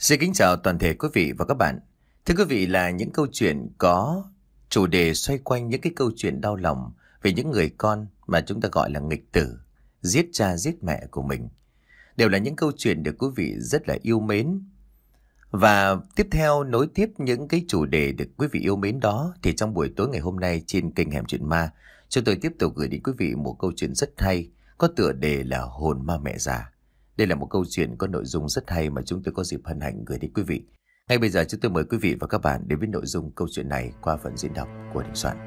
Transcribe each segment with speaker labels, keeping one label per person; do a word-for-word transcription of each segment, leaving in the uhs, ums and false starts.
Speaker 1: Xin kính chào toàn thể quý vị và các bạn. Thưa quý vị, là những câu chuyện có chủ đề xoay quanh những cái câu chuyện đau lòng về những người con mà chúng ta gọi là nghịch tử, giết cha giết mẹ của mình. Đều là những câu chuyện được quý vị rất là yêu mến. Và tiếp theo nối tiếp những cái chủ đề được quý vị yêu mến đó, thì trong buổi tối ngày hôm nay trên kênh Hẻm Chuyện Ma, chúng tôi tiếp tục gửi đến quý vị một câu chuyện rất hay, có tựa đề là Hồn Ma Mẹ Già. Đây là một câu chuyện có nội dung rất hay mà chúng tôi có dịp hân hạnh gửi đến quý vị. Ngay bây giờ chúng tôi mời quý vị và các bạn đến với nội dung câu chuyện này qua phần diễn đọc của Đình Soạn.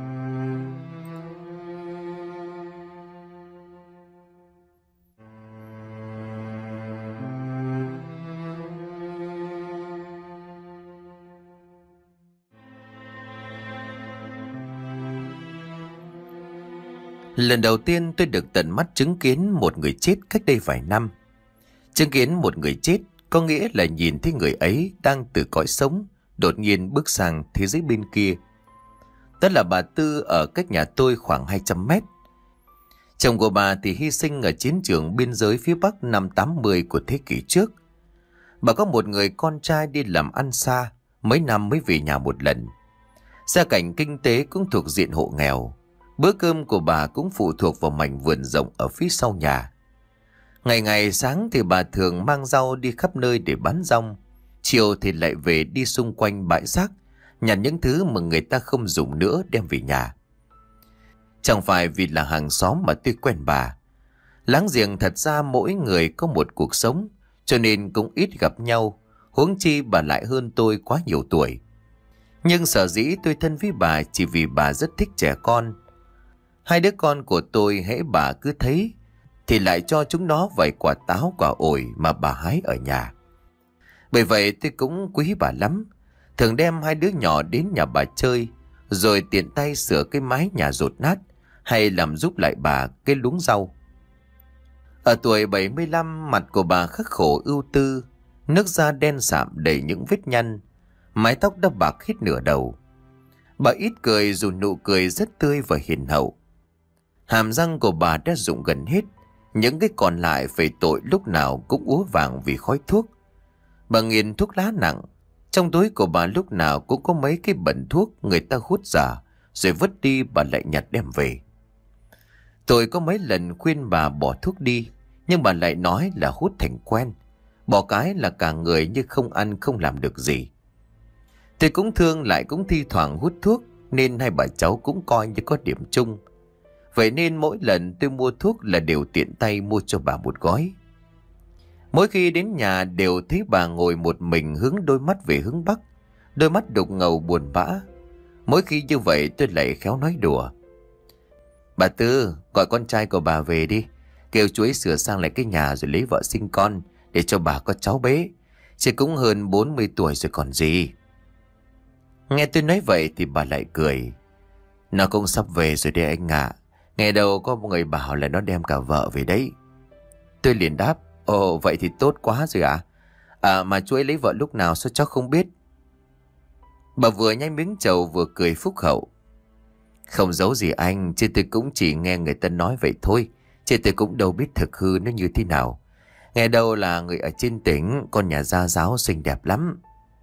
Speaker 1: Lần đầu tiên tôi được tận mắt chứng kiến một người chết cách đây vài năm. Chứng kiến một người chết có nghĩa là nhìn thấy người ấy đang từ cõi sống đột nhiên bước sang thế giới bên kia. Đó là bà Tư ở cách nhà tôi khoảng hai trăm mét. Chồng của bà thì hy sinh ở chiến trường biên giới phía Bắc năm tám mươi của thế kỷ trước. Bà có một người con trai đi làm ăn xa, mấy năm mới về nhà một lần. Gia cảnh kinh tế cũng thuộc diện hộ nghèo. Bữa cơm của bà cũng phụ thuộc vào mảnh vườn rộng ở phía sau nhà. Ngày ngày sáng thì bà thường mang rau đi khắp nơi để bán rong. Chiều thì lại về đi xung quanh bãi rác, nhặt những thứ mà người ta không dùng nữa đem về nhà. Chẳng phải vì là hàng xóm mà tôi quen bà. Láng giềng thật ra mỗi người có một cuộc sống, cho nên cũng ít gặp nhau, huống chi bà lại hơn tôi quá nhiều tuổi. Nhưng sở dĩ tôi thân với bà chỉ vì bà rất thích trẻ con. Hai đứa con của tôi hễ bà cứ thấy thì lại cho chúng nó vài quả táo quả ổi mà bà hái ở nhà. Bởi vậy tôi cũng quý bà lắm, thường đem hai đứa nhỏ đến nhà bà chơi, rồi tiện tay sửa cái mái nhà dột nát hay làm giúp lại bà cái luống rau. Ở tuổi bảy mươi lăm, mặt của bà khắc khổ ưu tư, nước da đen sạm đầy những vết nhăn, mái tóc đã bạc hết nửa đầu. Bà ít cười dù nụ cười rất tươi và hiền hậu. Hàm răng của bà đã rụng gần hết, những cái còn lại phải tội lúc nào cũng úa vàng vì khói thuốc. Bà nghiện thuốc lá nặng, trong túi của bà lúc nào cũng có mấy cái bẩn thuốc người ta hút giả, rồi vứt đi bà lại nhặt đem về. Tôi có mấy lần khuyên bà bỏ thuốc đi, nhưng bà lại nói là hút thành quen, bỏ cái là cả người như không ăn không làm được gì. Tôi cũng thương lại cũng thi thoảng hút thuốc, nên hai bà cháu cũng coi như có điểm chung. Vậy nên mỗi lần tôi mua thuốc là đều tiện tay mua cho bà một gói. Mỗi khi đến nhà đều thấy bà ngồi một mình hướng đôi mắt về hướng Bắc, đôi mắt đục ngầu buồn bã. Mỗi khi như vậy tôi lại khéo nói đùa: "Bà Tư, gọi con trai của bà về đi, kêu chú ấy sửa sang lại cái nhà rồi lấy vợ sinh con, để cho bà có cháu bé. Chị cũng hơn bốn mươi tuổi rồi còn gì." Nghe tôi nói vậy thì bà lại cười: "Nó cũng sắp về rồi đấy anh ạ. Ngày đầu có một người bảo là nó đem cả vợ về đấy." Tôi liền đáp: "Ồ, vậy thì tốt quá rồi ạ. À? à mà chú ấy lấy vợ lúc nào sao cháu không biết?" Bà vừa nhai miếng trầu vừa cười phúc hậu: "Không giấu gì anh, chứ tôi cũng chỉ nghe người ta nói vậy thôi, chứ tôi cũng đâu biết thực hư nó như thế nào. Nghe đâu là người ở trên tỉnh, con nhà gia giáo xinh đẹp lắm."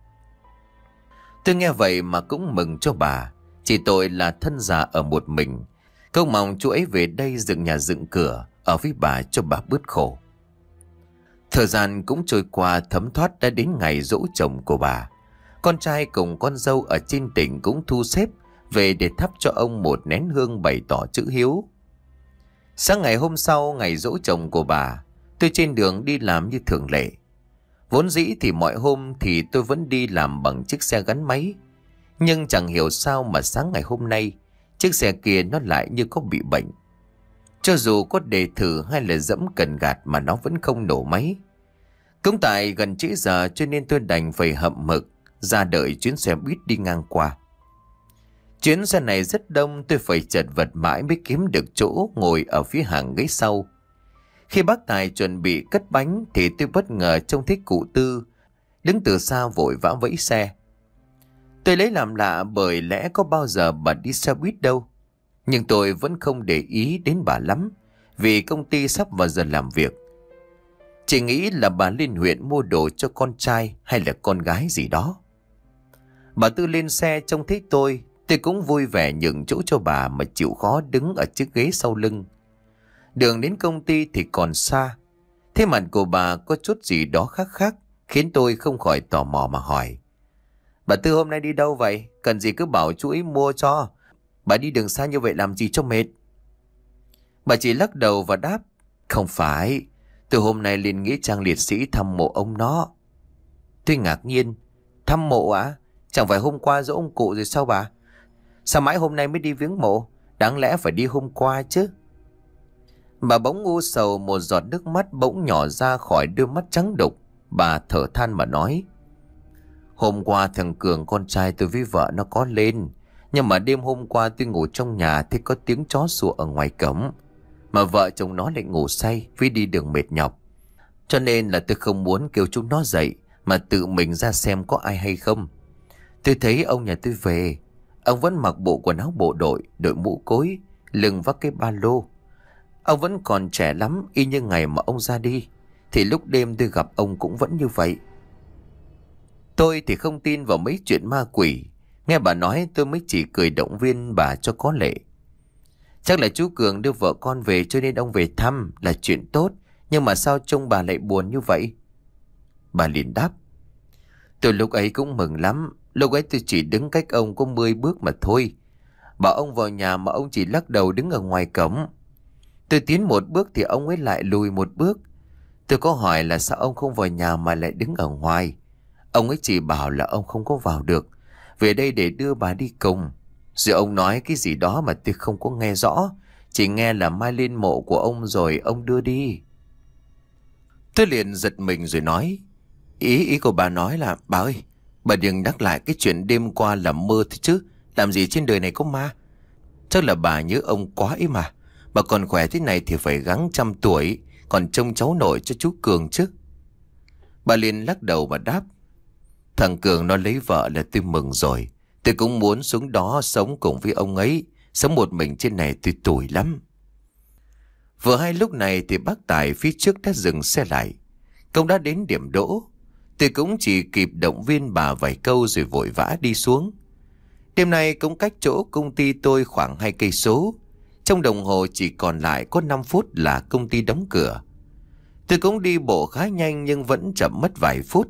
Speaker 1: Tôi nghe vậy mà cũng mừng cho bà, chỉ tội là thân già ở một mình. Câu mong chú ấy về đây dựng nhà dựng cửa ở với bà cho bà bớt khổ. Thời gian cũng trôi qua thấm thoát, đã đến ngày giỗ chồng của bà. Con trai cùng con dâu ở trên tỉnh cũng thu xếp về để thắp cho ông một nén hương bày tỏ chữ hiếu. Sáng ngày hôm sau ngày giỗ chồng của bà, tôi trên đường đi làm như thường lệ. Vốn dĩ thì mọi hôm thì tôi vẫn đi làm bằng chiếc xe gắn máy, nhưng chẳng hiểu sao mà sáng ngày hôm nay chiếc xe kia nó lại như có bị bệnh. Cho dù có đề thử hay là dẫm cần gạt mà nó vẫn không nổ máy. Cũng tại gần trễ giờ cho nên tôi đành phải hậm hực ra đợi chuyến xe buýt đi ngang qua. Chuyến xe này rất đông, tôi phải chật vật mãi mới kiếm được chỗ ngồi ở phía hàng ghế sau. Khi bác Tài chuẩn bị cất bánh thì tôi bất ngờ trông thấy cụ Tư đứng từ xa vội vã vẫy xe. Tôi lấy làm lạ, bởi lẽ có bao giờ bà đi xe buýt đâu. Nhưng tôi vẫn không để ý đến bà lắm, vì công ty sắp vào giờ làm việc. Chị nghĩ là bà lên huyện mua đồ cho con trai hay là con gái gì đó. Bà Tư lên xe trông thấy tôi, tôi cũng vui vẻ nhường chỗ cho bà mà chịu khó đứng ở chiếc ghế sau lưng. Đường đến công ty thì còn xa. Thế mặt của bà có chút gì đó khác khác, khiến tôi không khỏi tò mò mà hỏi. Bà Tư hôm nay đi đâu vậy? Cần gì cứ bảo chú ấy mua cho. Bà đi đường xa như vậy làm gì cho mệt? Bà chỉ lắc đầu và đáp. Không phải, từ hôm nay lên nghĩa trang liệt sĩ thăm mộ ông nó. Tôi ngạc nhiên. Thăm mộ á? Chẳng phải hôm qua giỗ ông cụ rồi sao bà? Sao mãi hôm nay mới đi viếng mộ? Đáng lẽ phải đi hôm qua chứ. Bà bỗng u sầu, một giọt nước mắt bỗng nhỏ ra khỏi đôi mắt trắng đục. Bà thở than mà nói. Hôm qua thằng Cường con trai tôi với vợ nó có lên. Nhưng mà đêm hôm qua tôi ngủ trong nhà thì có tiếng chó sủa ở ngoài cổng. Mà vợ chồng nó lại ngủ say vì đi đường mệt nhọc. Cho nên là tôi không muốn kêu chúng nó dậy, mà tự mình ra xem có ai hay không. Tôi thấy ông nhà tôi về. Ông vẫn mặc bộ quần áo bộ đội, đội mũ cối, lưng vác cái ba lô. Ông vẫn còn trẻ lắm, y như ngày mà ông ra đi. Thì lúc đêm tôi gặp ông cũng vẫn như vậy. Tôi thì không tin vào mấy chuyện ma quỷ. Nghe bà nói tôi mới chỉ cười động viên bà cho có lệ. Chắc là chú Cường đưa vợ con về cho nên ông về thăm là chuyện tốt. Nhưng mà sao trông bà lại buồn như vậy? Bà liền đáp. Tôi lúc ấy cũng mừng lắm. Lúc ấy tôi chỉ đứng cách ông có mười bước mà thôi. Bảo ông vào nhà mà ông chỉ lắc đầu đứng ở ngoài cổng. Tôi tiến một bước thì ông ấy lại lùi một bước. Tôi có hỏi là sao ông không vào nhà mà lại đứng ở ngoài. Ông ấy chỉ bảo là ông không có vào được, về đây để đưa bà đi cùng. Rồi ông nói cái gì đó mà tôi không có nghe rõ. Chỉ nghe là mai lên mộ của ông rồi ông đưa đi. Tôi liền giật mình rồi nói. Ý ý của bà nói là bà ơi, bà đừng nhắc lại cái chuyện đêm qua là mơ thôi chứ. Làm gì trên đời này có ma. Chắc là bà nhớ ông quá ấy mà. Bà còn khỏe thế này thì phải gắng trăm tuổi, còn trông cháu nội cho chú Cường chứ. Bà liền lắc đầu và đáp. Thằng Cường nó lấy vợ là tôi mừng rồi. Tôi cũng muốn xuống đó sống cùng với ông ấy. Sống một mình trên này tôi tủi lắm. Vừa hay lúc này thì bác Tài phía trước đã dừng xe lại. Công đã đến điểm đỗ. Tôi cũng chỉ kịp động viên bà vài câu rồi vội vã đi xuống. Đêm nay cũng cách chỗ công ty tôi khoảng hai cây số. Trong đồng hồ chỉ còn lại có năm phút là công ty đóng cửa. Tôi cũng đi bộ khá nhanh nhưng vẫn chậm mất vài phút.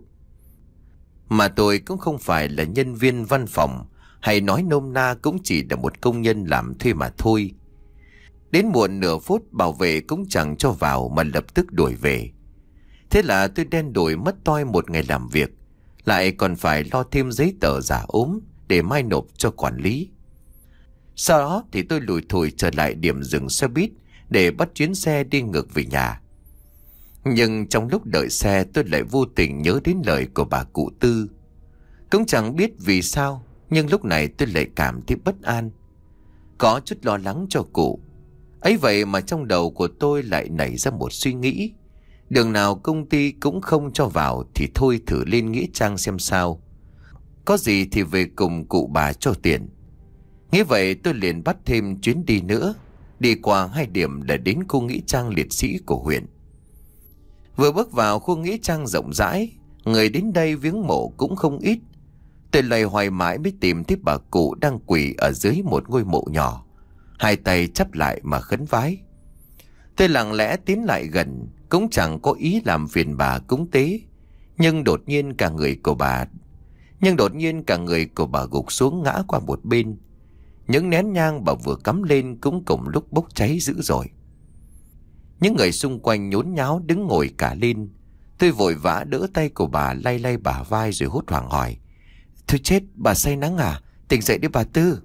Speaker 1: Mà tôi cũng không phải là nhân viên văn phòng, hay nói nôm na cũng chỉ là một công nhân làm thuê mà thôi. Đến muộn nửa phút bảo vệ cũng chẳng cho vào mà lập tức đuổi về. Thế là tôi đen đủi mất toi một ngày làm việc, lại còn phải lo thêm giấy tờ giả ốm để mai nộp cho quản lý. Sau đó thì tôi lủi thủi trở lại điểm dừng xe buýt để bắt chuyến xe đi ngược về nhà. Nhưng trong lúc đợi xe tôi lại vô tình nhớ đến lời của bà cụ Tư. Cũng chẳng biết vì sao, nhưng lúc này tôi lại cảm thấy bất an, có chút lo lắng cho cụ. Ấy vậy mà trong đầu của tôi lại nảy ra một suy nghĩ. Đường nào công ty cũng không cho vào thì thôi thử lên nghĩa trang xem sao. Có gì thì về cùng cụ bà cho tiền. Nghĩ vậy tôi liền bắt thêm chuyến đi nữa. Đi qua hai điểm là đến khu nghĩa trang liệt sĩ của huyện. Vừa bước vào khu nghĩa trang rộng rãi, người đến đây viếng mộ cũng không ít. Tôi loay hoay mãi mới tìm thấy bà cụ đang quỳ ở dưới một ngôi mộ nhỏ, hai tay chắp lại mà khấn vái. Tôi lặng lẽ tiến lại gần, cũng chẳng có ý làm phiền bà cúng tế. Nhưng đột nhiên cả người của bà Nhưng đột nhiên cả người của bà gục xuống ngã qua một bên. Những nén nhang bà vừa cắm lên cũng cùng lúc bốc cháy dữ dội. Những người xung quanh nhốn nháo đứng ngồi cả lên. Tôi vội vã đỡ tay của bà lay lay bả vai rồi hốt hoảng hỏi. Thôi chết, bà say nắng à? Tỉnh dậy đi bà Tư.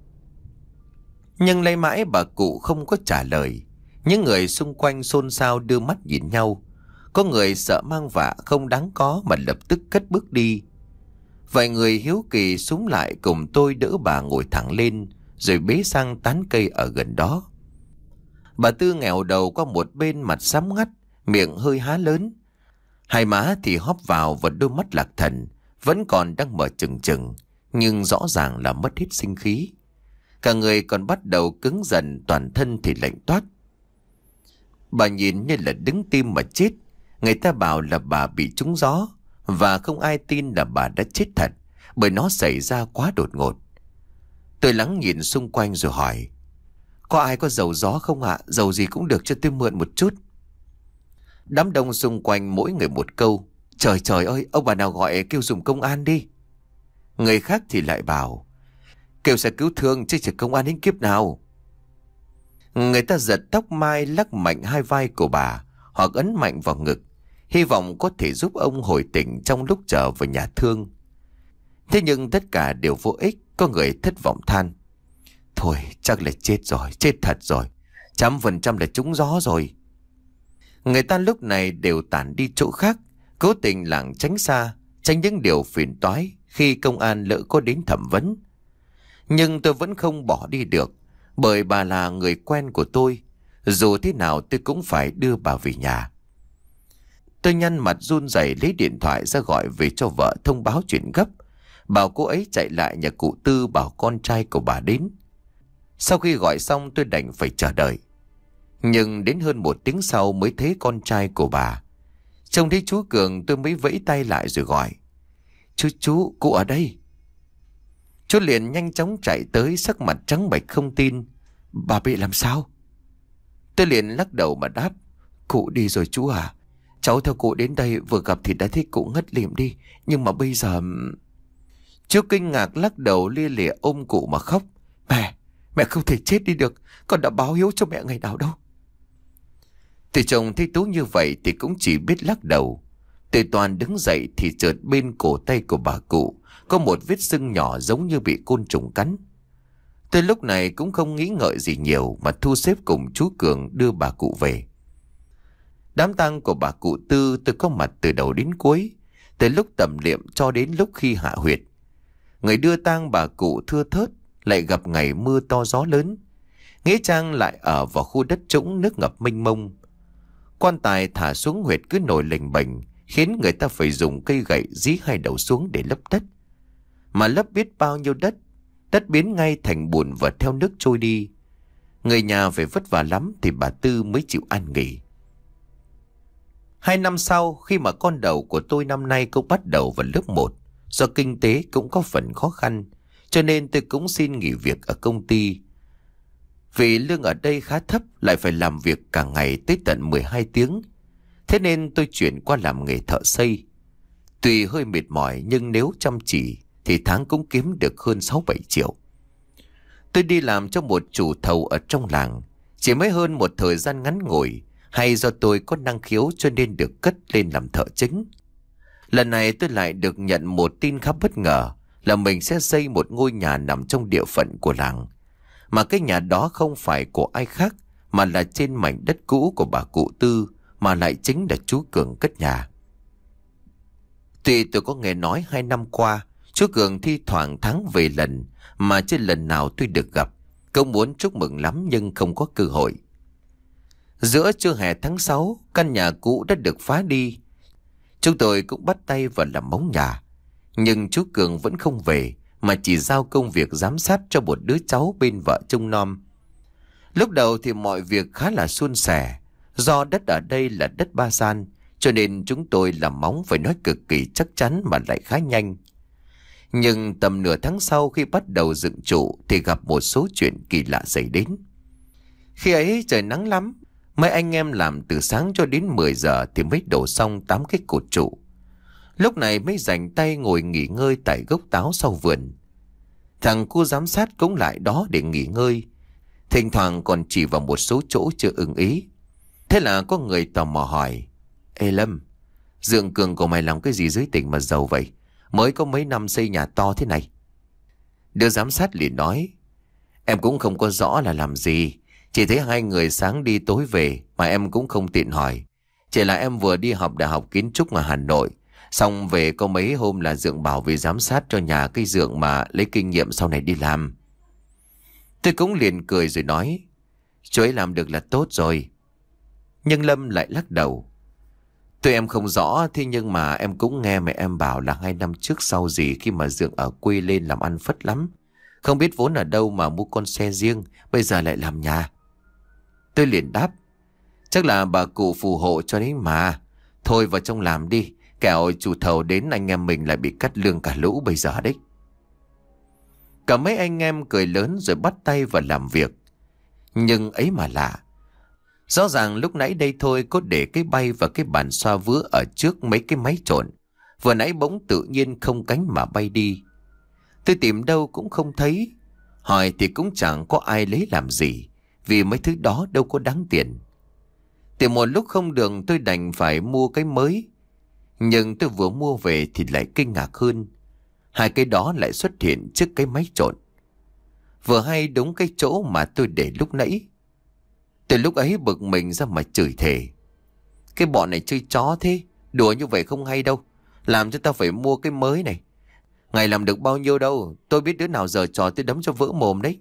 Speaker 1: Nhưng lay mãi bà cụ không có trả lời. Những người xung quanh xôn xao đưa mắt nhìn nhau. Có người sợ mang vạ không đáng có mà lập tức cất bước đi. Vài người hiếu kỳ xúm lại cùng tôi đỡ bà ngồi thẳng lên, rồi bế sang tán cây ở gần đó. Bà Tư nghèo đầu qua một bên, mặt xám ngắt, miệng hơi há lớn. Hai má thì hóp vào và đôi mắt lạc thần vẫn còn đang mở trừng trừng, nhưng rõ ràng là mất hết sinh khí. Cả người còn bắt đầu cứng dần, toàn thân thì lạnh toát. Bà nhìn như là đứng tim mà chết. Người ta bảo là bà bị trúng gió, và không ai tin là bà đã chết thật, bởi nó xảy ra quá đột ngột. Tôi lắng nhìn xung quanh rồi hỏi: có ai có dầu gió không ạ? Dầu gì cũng được, cho tôi mượn một chút. Đám đông xung quanh mỗi người một câu: trời trời ơi, ông bà nào gọi kêu dùng công an đi. Người khác thì lại bảo: kêu xe cứu thương chứ, chỉ công an đến kiếp nào. Người ta giật tóc mai, lắc mạnh hai vai của bà, hoặc ấn mạnh vào ngực, hy vọng có thể giúp ông hồi tỉnh trong lúc trở về nhà thương. Thế nhưng tất cả đều vô ích. Có người thất vọng than: thôi chắc là chết rồi, chết thật rồi, trăm phần trăm là trúng gió rồi. Người ta lúc này đều tản đi chỗ khác, cố tình lảng tránh xa, tránh những điều phiền toái khi công an lỡ có đến thẩm vấn. Nhưng tôi vẫn không bỏ đi được, bởi bà là người quen của tôi. Dù thế nào tôi cũng phải đưa bà về nhà. Tôi nhăn mặt run rẩy lấy điện thoại ra gọi về cho vợ thông báo chuyện gấp, bảo cô ấy chạy lại nhà cụ Tư bảo con trai của bà đến. Sau khi gọi xong tôi đành phải chờ đợi. Nhưng đến hơn một tiếng sau mới thấy con trai của bà. Trông thấy chú Cường tôi mới vẫy tay lại rồi gọi: Chú chú, cụ ở đây. Chú liền nhanh chóng chạy tới, sắc mặt trắng bệch không tin: bà bị làm sao? Tôi liền lắc đầu mà đáp: cụ đi rồi chú à. Cháu theo cụ đến đây, vừa gặp thì đã thấy cụ ngất lịm đi, nhưng mà bây giờ... Chú kinh ngạc lắc đầu lia lịa ôm cụ mà khóc: Mẹ, mẹ không thể chết đi được, con đã báo hiếu cho mẹ ngày nào đâu. Thì chồng thấy Tú như vậy thì cũng chỉ biết lắc đầu. Tôi toàn đứng dậy thì chợt bên cổ tay của bà cụ có một vết sưng nhỏ giống như bị côn trùng cắn. Tôi lúc này cũng không nghĩ ngợi gì nhiều mà thu xếp cùng chú Cường đưa bà cụ về. Đám tang của bà cụ Tư tôi có mặt từ đầu đến cuối, từ lúc tẩm liệm cho đến lúc khi hạ huyệt. Người đưa tang bà cụ thưa thớt, lại gặp ngày mưa to gió lớn. Nghĩa trang lại ở vào khu đất trũng nước ngập mênh mông. Quan tài thả xuống huyệt cứ nổi lềnh bềnh, khiến người ta phải dùng cây gậy dí hai đầu xuống để lấp đất. Mà lấp biết bao nhiêu đất, đất biến ngay thành bùn và theo nước trôi đi. Người nhà phải vất vả lắm thì bà Tư mới chịu an nghỉ. Hai năm sau, khi mà con đầu của tôi năm nay cũng bắt đầu vào lớp một, do kinh tế cũng có phần khó khăn, cho nên tôi cũng xin nghỉ việc ở công ty. Vì lương ở đây khá thấp, lại phải làm việc cả ngày tới tận mười hai tiếng. Thế nên tôi chuyển qua làm nghề thợ xây. Tuy hơi mệt mỏi nhưng nếu chăm chỉ thì tháng cũng kiếm được hơn sáu bảy triệu. Tôi đi làm cho một chủ thầu ở trong làng. Chỉ mới hơn một thời gian ngắn ngủi, hay do tôi có năng khiếu cho nên được cất lên làm thợ chính. Lần này tôi lại được nhận một tin khá bất ngờ là mình sẽ xây một ngôi nhà nằm trong địa phận của làng. Mà cái nhà đó không phải của ai khác, mà là trên mảnh đất cũ của bà cụ Tư, mà lại chính là chú Cường cất nhà. Tuy tôi có nghe nói hai năm qua chú Cường thi thoảng tháng về lần, mà trên lần nào tôi được gặp, cũng muốn chúc mừng lắm nhưng không có cơ hội. Giữa trưa hè tháng sáu, căn nhà cũ đã được phá đi. Chúng tôi cũng bắt tay vào làm móng nhà. Nhưng chú Cường vẫn không về, mà chỉ giao công việc giám sát cho một đứa cháu bên vợ trông nom. Lúc đầu thì mọi việc khá là suôn sẻ. Do đất ở đây là đất ba gian, cho nên chúng tôi làm móng phải nói cực kỳ chắc chắn mà lại khá nhanh. Nhưng tầm nửa tháng sau khi bắt đầu dựng trụ thì gặp một số chuyện kỳ lạ xảy đến. Khi ấy trời nắng lắm, mấy anh em làm từ sáng cho đến mười giờ thì mới đổ xong tám cái cột trụ. Lúc này mới dành tay ngồi nghỉ ngơi tại gốc táo sau vườn. Thằng cu giám sát cũng lại đó để nghỉ ngơi, thỉnh thoảng còn chỉ vào một số chỗ chưa ưng ý. Thế là có người tò mò hỏi: Ê Lâm, Dượng Cường của mày làm cái gì dưới tỉnh mà giàu vậy? Mới có mấy năm xây nhà to thế này. Đứa giám sát liền nói: Em cũng không có rõ là làm gì, chỉ thấy hai người sáng đi tối về mà em cũng không tiện hỏi. Chỉ là em vừa đi học đại học kiến trúc ở Hà Nội, xong về có mấy hôm là Dượng bảo về giám sát cho nhà cái Dượng mà lấy kinh nghiệm sau này đi làm. Tôi cũng liền cười rồi nói: Chú ấy làm được là tốt rồi. Nhưng Lâm lại lắc đầu: Tôi em không rõ, thế nhưng mà em cũng nghe mẹ em bảo là hai năm trước sau gì khi mà Dượng ở quê lên làm ăn phất lắm. Không biết vốn ở đâu mà mua con xe riêng, bây giờ lại làm nhà. Tôi liền đáp: Chắc là bà cụ phù hộ cho đấy mà. Thôi vào trong làm đi, kẻo chủ thầu đến anh em mình lại bị cắt lương cả lũ bây giờ đấy. Cả mấy anh em cười lớn rồi bắt tay vào làm việc. Nhưng ấy mà lạ, rõ ràng lúc nãy đây thôi có để cái bay và cái bàn xoa vữa ở trước mấy cái máy trộn, vừa nãy bỗng tự nhiên không cánh mà bay đi. Tôi tìm đâu cũng không thấy, hỏi thì cũng chẳng có ai lấy làm gì, vì mấy thứ đó đâu có đáng tiền. Tìm một lúc không được tôi đành phải mua cái mới. Nhưng tôi vừa mua về thì lại kinh ngạc hơn, hai cái đó lại xuất hiện trước cái máy trộn, vừa hay đúng cái chỗ mà tôi để lúc nãy. Từ lúc ấy bực mình ra mà chửi thề: cái bọn này chơi chó thế, đùa như vậy không hay đâu, làm cho tao phải mua cái mới này. Ngày làm được bao nhiêu đâu, tôi biết đứa nào giờ trò tôi đấm cho vỡ mồm đấy.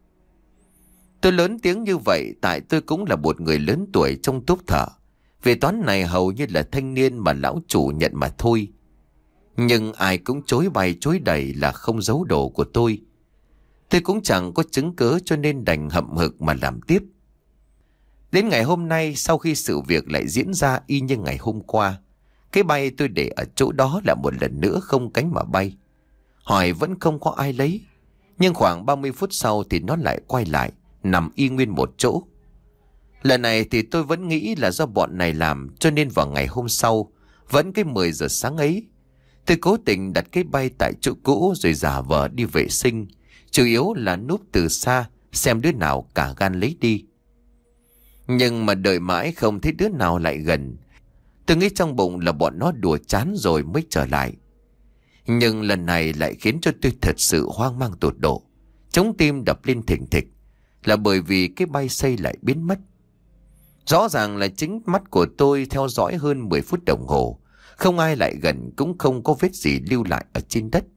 Speaker 1: Tôi lớn tiếng như vậy tại tôi cũng là một người lớn tuổi trong tốp thợ. Về toán này hầu như là thanh niên mà lão chủ nhận mà thôi. Nhưng ai cũng chối bày chối đầy là không giấu đồ của tôi. Tôi cũng chẳng có chứng cớ cho nên đành hậm hực mà làm tiếp. Đến ngày hôm nay, sau khi sự việc lại diễn ra y như ngày hôm qua, cái bay tôi để ở chỗ đó là một lần nữa không cánh mà bay. Hỏi vẫn không có ai lấy. Nhưng khoảng ba mươi phút sau thì nó lại quay lại, nằm y nguyên một chỗ. Lần này thì tôi vẫn nghĩ là do bọn này làm, cho nên vào ngày hôm sau, vẫn cái mười giờ sáng ấy, tôi cố tình đặt cái bay tại chỗ cũ rồi giả vờ đi vệ sinh, chủ yếu là núp từ xa xem đứa nào cả gan lấy đi. Nhưng mà đợi mãi không thấy đứa nào lại gần. Tôi nghĩ trong bụng là bọn nó đùa chán rồi mới trở lại. Nhưng lần này lại khiến cho tôi thật sự hoang mang tột độ, chống tim đập lên thình thịch, là bởi vì cái bay xây lại biến mất. Rõ ràng là chính mắt của tôi theo dõi hơn mười phút đồng hồ, không ai lại gần, cũng không có vết gì lưu lại ở trên đất.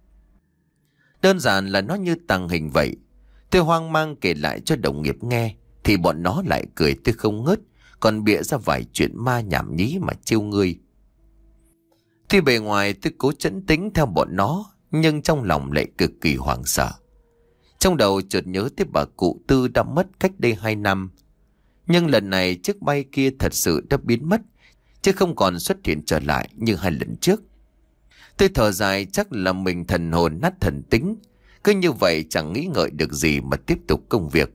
Speaker 1: Đơn giản là nó như tàng hình vậy. Tôi hoang mang kể lại cho đồng nghiệp nghe thì bọn nó lại cười tôi không ngớt, còn bịa ra vài chuyện ma nhảm nhí mà trêu ngươi. Tuy bề ngoài tôi cố trấn tĩnh theo bọn nó, nhưng trong lòng lại cực kỳ hoảng sợ. Trong đầu chợt nhớ tới bà cụ Tư đã mất cách đây hai năm. Nhưng lần này chiếc bay kia thật sự đã biến mất, chứ không còn xuất hiện trở lại như hai lần trước. Tôi thở dài, chắc là mình thần hồn nát thần tính, cứ như vậy chẳng nghĩ ngợi được gì mà tiếp tục công việc.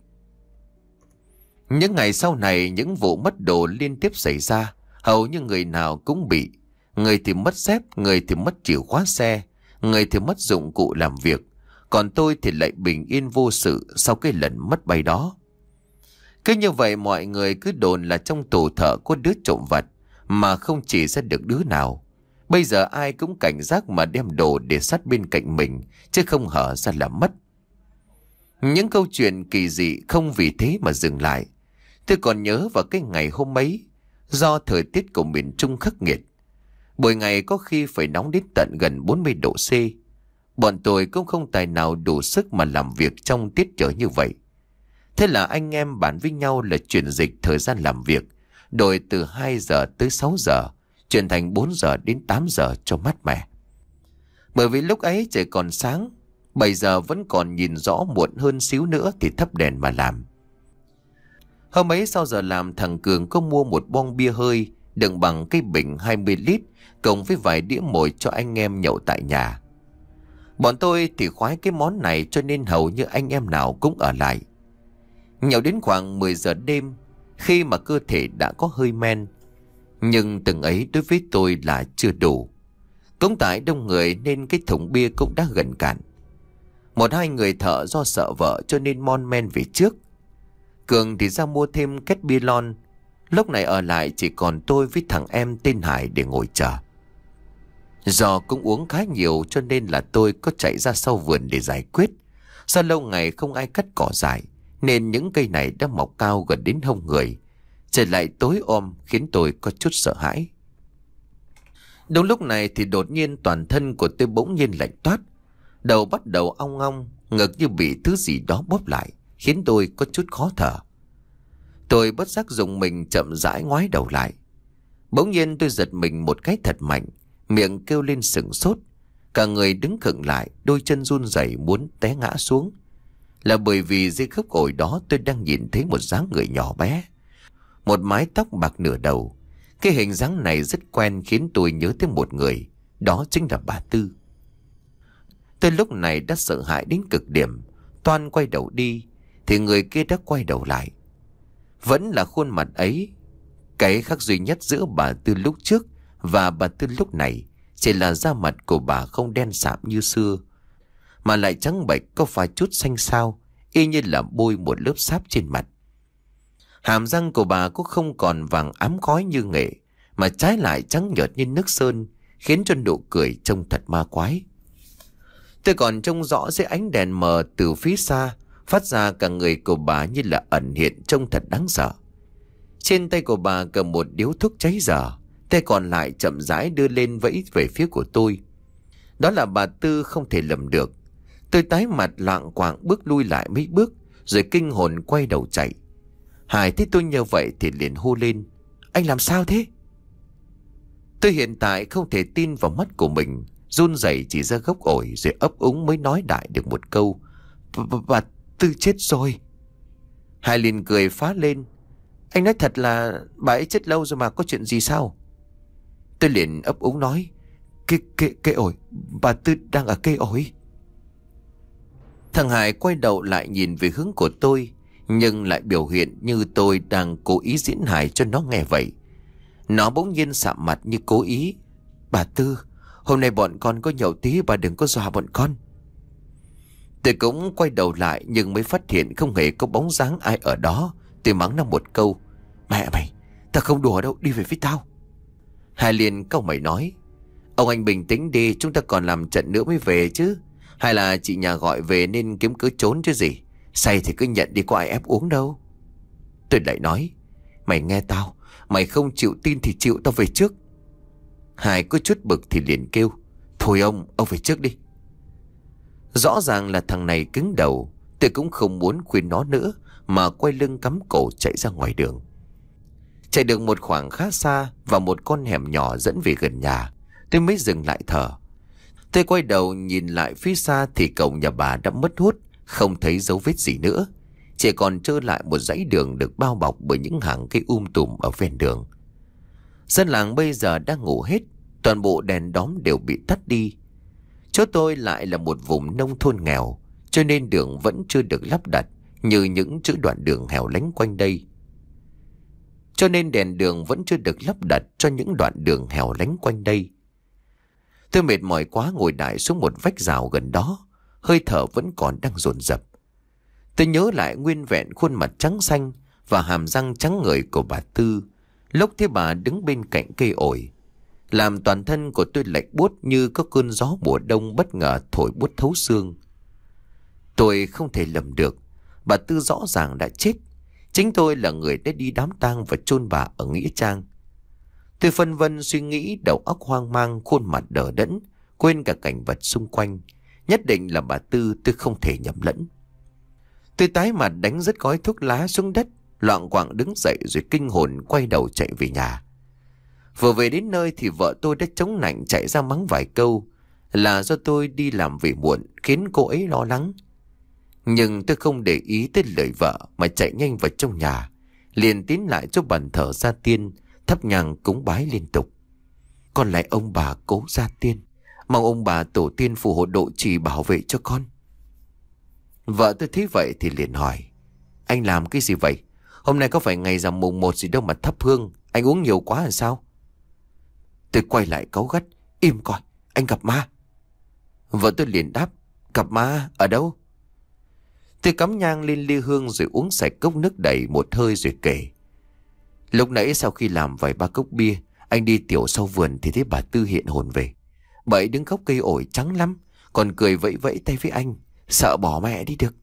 Speaker 1: Những ngày sau này, những vụ mất đồ liên tiếp xảy ra, hầu như người nào cũng bị. Người thì mất dép, người thì mất chìa khóa xe, người thì mất dụng cụ làm việc. Còn tôi thì lại bình yên vô sự sau cái lần mất bay đó. Cứ như vậy mọi người cứ đồn là trong tủ thợ có đứa trộm vặt, mà không chỉ ra được đứa nào. Bây giờ ai cũng cảnh giác mà đem đồ để sát bên cạnh mình, chứ không hở ra là mất. Những câu chuyện kỳ dị không vì thế mà dừng lại. Tôi còn nhớ vào cái ngày hôm ấy, do thời tiết của miền Trung khắc nghiệt, buổi ngày có khi phải nóng đến tận gần bốn mươi độ C. Bọn tôi cũng không tài nào đủ sức mà làm việc trong tiết trời như vậy. Thế là anh em bàn với nhau là chuyển dịch thời gian làm việc, đổi từ hai giờ tới sáu giờ, chuyển thành bốn giờ đến tám giờ cho mát mẻ. Bởi vì lúc ấy trời còn sáng, bảy giờ vẫn còn nhìn rõ, muộn hơn xíu nữa thì thắp đèn mà làm. Hôm ấy sau giờ làm, thằng Cường có mua một bon bia hơi đựng bằng cái bình hai mươi lít, cộng với vài đĩa mồi cho anh em nhậu tại nhà. Bọn tôi thì khoái cái món này cho nên hầu như anh em nào cũng ở lại. Nhậu đến khoảng mười giờ đêm, khi mà cơ thể đã có hơi men. Nhưng từng ấy đối với tôi là chưa đủ. Cũng tại đông người nên cái thùng bia cũng đã gần cạn. Một hai người thợ do sợ vợ cho nên mon men về trước. Cường thì ra mua thêm két bia lon. Lúc này ở lại chỉ còn tôi với thằng em tên Hải để ngồi chờ. Do cũng uống khá nhiều cho nên là tôi có chạy ra sau vườn để giải quyết. Sau lâu ngày không ai cắt cỏ dại, nên những cây này đã mọc cao gần đến hông người. Trời lại tối om khiến tôi có chút sợ hãi. Đúng lúc này thì đột nhiên toàn thân của tôi bỗng nhiên lạnh toát. Đầu bắt đầu ong ong, ngực như bị thứ gì đó bóp lại, khiến tôi có chút khó thở. Tôi bất giác dùng mình chậm rãi ngoái đầu lại. Bỗng nhiên tôi giật mình một cái thật mạnh, miệng kêu lên sừng sốt. Cả người đứng khựng lại, đôi chân run rẩy muốn té ngã xuống. Là bởi vì dưới khớp gối đó tôi đang nhìn thấy một dáng người nhỏ bé, một mái tóc bạc nửa đầu. Cái hình dáng này rất quen khiến tôi nhớ tới một người, đó chính là bà Tư. Tôi lúc này đã sợ hãi đến cực điểm, toan quay đầu đi thì người kia đã quay đầu lại. Vẫn là khuôn mặt ấy. Cái khác duy nhất giữa bà Tư lúc trước và bà Tư lúc này chỉ là da mặt của bà không đen sạm như xưa, mà lại trắng bệch có vài chút xanh xao, y như là bôi một lớp sáp trên mặt. Hàm răng của bà cũng không còn vàng ám khói như nghệ, mà trái lại trắng nhợt như nước sơn, khiến cho nụ cười trông thật ma quái. Tôi còn trông rõ dưới ánh đèn mờ từ phía xa, phát ra cả người của bà như là ẩn hiện, trông thật đáng sợ. Trên tay của bà cầm một điếu thuốc cháy dở, tay còn lại chậm rãi đưa lên vẫy về phía của tôi. Đó là bà Tư, không thể lầm được. Tôi tái mặt loạng quạng bước lui lại mấy bước, rồi kinh hồn quay đầu chạy. Hải thấy tôi như vậy thì liền hô lên: "Anh làm sao thế?" Tôi hiện tại không thể tin vào mắt của mình, run rẩy chỉ ra gốc ổi rồi ấp úng mới nói đại được một câu: "Bà Tư chết rồi." Hải liền cười phá lên: "Anh nói thật là bà ấy chết lâu rồi mà, có chuyện gì sao?" Tôi liền ấp úng nói: Cây, cây, cây ổi, bà Tư đang ở cây ổi." Thằng Hải quay đầu lại nhìn về hướng của tôi, nhưng lại biểu hiện như tôi đang cố ý diễn hài cho nó nghe vậy. Nó bỗng nhiên sạm mặt như cố ý: "Bà Tư, hôm nay bọn con có nhậu tí, bà đừng có dọa bọn con." Tôi cũng quay đầu lại nhưng mới phát hiện không hề có bóng dáng ai ở đó. Tôi mắng nó một câu: "Mẹ mày, tao không đùa đâu, đi về phía tao." Hải liền cau mày nói: "Ông anh bình tĩnh đi, chúng ta còn làm trận nữa mới về chứ. Hay là chị nhà gọi về nên kiếm cớ trốn chứ gì. Say thì cứ nhận đi, có ai ép uống đâu." Tôi lại nói: "Mày nghe tao, mày không chịu tin thì chịu, tao về trước." Hải có chút bực thì liền kêu: "Thôi ông, ông về trước đi." Rõ ràng là thằng này cứng đầu. Tôi cũng không muốn khuyên nó nữa, mà quay lưng cắm cổ chạy ra ngoài đường. Chạy được một khoảng khá xa, vào một con hẻm nhỏ dẫn về gần nhà, tôi mới dừng lại thở. Tôi quay đầu nhìn lại phía xa thì cổng nhà bà đã mất hút, không thấy dấu vết gì nữa. Chỉ còn trơ lại một dãy đường được bao bọc bởi những hàng cây um tùm ở ven đường. Dân làng bây giờ đang ngủ hết, toàn bộ đèn đóm đều bị tắt đi. Chỗ tôi lại là một vùng nông thôn nghèo, cho nên đường vẫn chưa được lắp đặt như những chữ đoạn đường hẻo lánh quanh đây. Cho nên đèn đường vẫn chưa được lắp đặt cho những đoạn đường hẻo lánh quanh đây. Tôi mệt mỏi quá ngồi đại xuống một vách rào gần đó, hơi thở vẫn còn đang dồn dập. Tôi nhớ lại nguyên vẹn khuôn mặt trắng xanh và hàm răng trắng ngời của bà Tư lúc thấy bà đứng bên cạnh cây ổi, làm toàn thân của tôi lạnh buốt như có cơn gió mùa đông bất ngờ thổi buốt thấu xương. Tôi không thể lầm được, bà Tư rõ ràng đã chết. Chính tôi là người đã đi đám tang và chôn bà ở nghĩa trang. Tôi phân vân suy nghĩ, đầu óc hoang mang, khuôn mặt đờ đẫn, quên cả cảnh vật xung quanh. Nhất định là bà Tư, tôi không thể nhầm lẫn. Tôi tái mặt đánh rớt gói thuốc lá xuống đất, loạng quạng đứng dậy rồi kinh hồn quay đầu chạy về nhà. Vừa về đến nơi thì vợ tôi đã chống nạnh chạy ra mắng vài câu, là do tôi đi làm về muộn khiến cô ấy lo lắng. Nhưng tôi không để ý tới lời vợ mà chạy nhanh vào trong nhà, liền tiến lại chỗ bàn thờ gia tiên, thắp nhang cúng bái liên tục. Con lại ông bà cố gia tiên, mong ông bà tổ tiên phù hộ độ trì bảo vệ cho con. Vợ tôi thấy vậy thì liền hỏi: "Anh làm cái gì vậy? Hôm nay có phải ngày rằm mùng một gì đâu mà thắp hương, anh uống nhiều quá là sao?" Tôi quay lại cáu gắt: "Im coi, anh gặp ma." Vợ tôi liền đáp: "Gặp ma ở đâu?" Tôi cắm nhang lên ly hương rồi uống sạch cốc nước đầy một hơi rồi kể: "Lúc nãy sau khi làm vài ba cốc bia, anh đi tiểu sau vườn thì thấy bà Tư hiện hồn về. Bà ấy đứng gốc cây ổi trắng lắm, còn cười vẫy vẫy tay với anh, sợ bỏ mẹ đi được."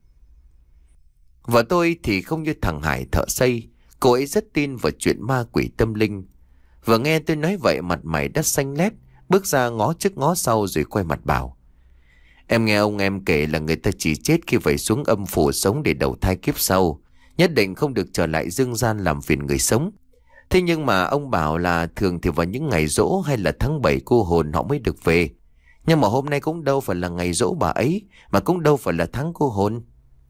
Speaker 1: Vợ tôi thì không như thằng Hải thợ xây, cô ấy rất tin vào chuyện ma quỷ tâm linh. Vừa nghe tôi nói vậy mặt mày đã xanh lét, bước ra ngó trước ngó sau rồi quay mặt bảo: "Em nghe ông em kể là người ta chỉ chết khi phải xuống âm phủ sống để đầu thai kiếp sau, nhất định không được trở lại dương gian làm phiền người sống. Thế nhưng mà ông bảo là thường thì vào những ngày giỗ hay là tháng bảy cô hồn họ mới được về. Nhưng mà hôm nay cũng đâu phải là ngày giỗ bà ấy, mà cũng đâu phải là tháng cô hồn."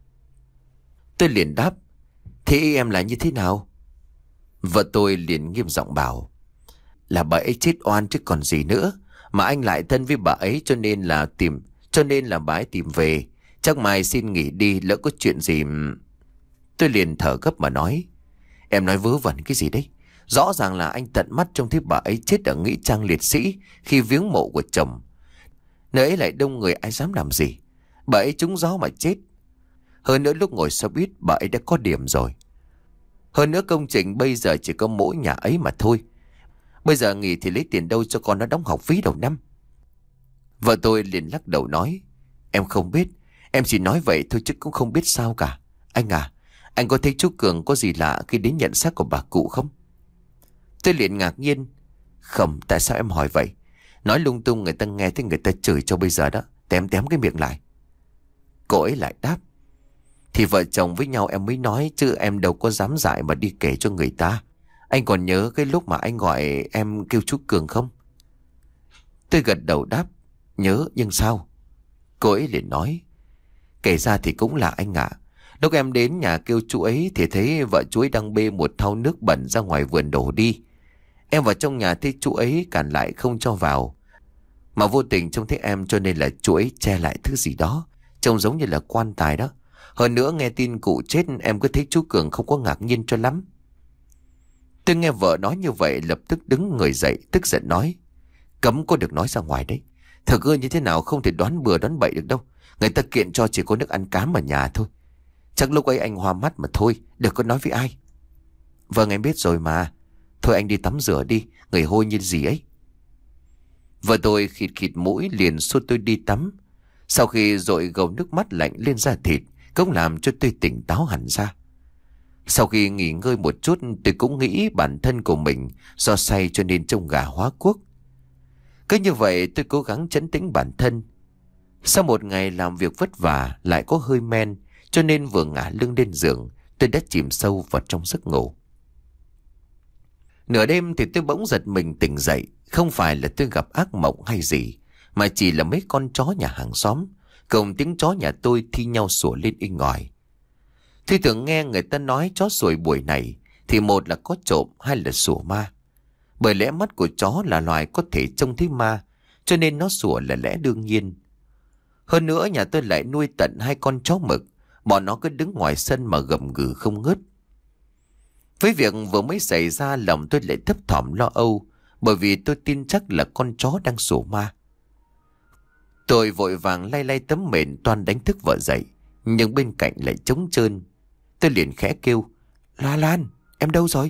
Speaker 1: Tôi liền đáp: "Thế em là như thế nào?" Vợ tôi liền nghiêm giọng bảo: là bà ấy chết oan chứ còn gì nữa. Mà anh lại thân với bà ấy cho nên là tìm Cho nên là bà ấy tìm về. Chắc mai xin nghỉ đi, lỡ có chuyện gì. Tôi liền thở gấp mà nói: Em nói vớ vẩn cái gì đấy? Rõ ràng là anh tận mắt trông thấy bà ấy chết ở nghĩa trang liệt sĩ khi viếng mộ của chồng. Nơi ấy lại đông người, ai dám làm gì. Bà ấy trúng gió mà chết. Hơn nữa lúc ngồi xe buýt bà ấy đã có điểm rồi. Hơn nữa công trình bây giờ chỉ có mỗi nhà ấy mà thôi. Bây giờ nghỉ thì lấy tiền đâu cho con nó đóng học phí đầu năm. Vợ tôi liền lắc đầu nói: Em không biết. Em chỉ nói vậy thôi chứ cũng không biết sao cả. Anh à, anh có thấy chú Cường có gì lạ khi đến nhận xác của bà cụ không? Tôi liền ngạc nhiên: Không, tại sao em hỏi vậy? Nói lung tung người ta nghe thấy người ta chửi cho bây giờ đó. Tém tém cái miệng lại. Cô ấy lại đáp: Thì vợ chồng với nhau em mới nói, chứ em đâu có dám dại mà đi kể cho người ta. Anh còn nhớ cái lúc mà anh gọi em kêu chú Cường không? Tôi gật đầu đáp: Nhớ, nhưng sao? Cô ấy liền nói: Kể ra thì cũng là anh ạ. Lúc em đến nhà kêu chú ấy thì thấy vợ chú ấy đang bê một thau nước bẩn ra ngoài vườn đổ đi. Em vào trong nhà thấy chú ấy cản lại không cho vào. Mà vô tình trông thấy em cho nên là chú ấy che lại thứ gì đó, trông giống như là quan tài đó. Hơn nữa nghe tin cụ chết em cứ thấy chú Cường không có ngạc nhiên cho lắm. Tôi nghe vợ nói như vậy lập tức đứng người dậy, tức giận nói: Cấm có được nói ra ngoài đấy. Thực ư như thế nào không thể đoán bừa đoán bậy được đâu. Người ta kiện cho chỉ có nước ăn cám ở nhà thôi. Chắc lúc ấy anh hoa mắt mà thôi, đừng có nói với ai. Vâng, em biết rồi mà. Thôi anh đi tắm rửa đi, người hôi như gì ấy. Vợ tôi khịt khịt mũi liền xua tôi đi tắm. Sau khi dội gầu nước mắt lạnh lên da thịt, cũng làm cho tôi tỉnh táo hẳn ra. Sau khi nghỉ ngơi một chút, tôi cũng nghĩ bản thân của mình do say cho nên trông gà hóa cuốc. Cứ như vậy tôi cố gắng trấn tĩnh bản thân. Sau một ngày làm việc vất vả lại có hơi men, cho nên vừa ngả lưng lên giường, tôi đã chìm sâu vào trong giấc ngủ. Nửa đêm thì tôi bỗng giật mình tỉnh dậy. Không phải là tôi gặp ác mộng hay gì, mà chỉ là mấy con chó nhà hàng xóm cùng tiếng chó nhà tôi thi nhau sủa lên inh ỏi. Tôi tưởng nghe người ta nói chó sủa buổi này thì một là có trộm, hai là sủa ma. Bởi lẽ mắt của chó là loài có thể trông thấy ma, cho nên nó sủa là lẽ đương nhiên. Hơn nữa nhà tôi lại nuôi tận hai con chó mực, bọn nó cứ đứng ngoài sân mà gầm gừ không ngớt. Với việc vừa mới xảy ra, lòng tôi lại thấp thỏm lo âu, bởi vì tôi tin chắc là con chó đang sủa ma. Tôi vội vàng lay lay tấm mền toan đánh thức vợ dậy, nhưng bên cạnh lại trống trơn. Tôi liền khẽ kêu: La Lan, em đâu rồi?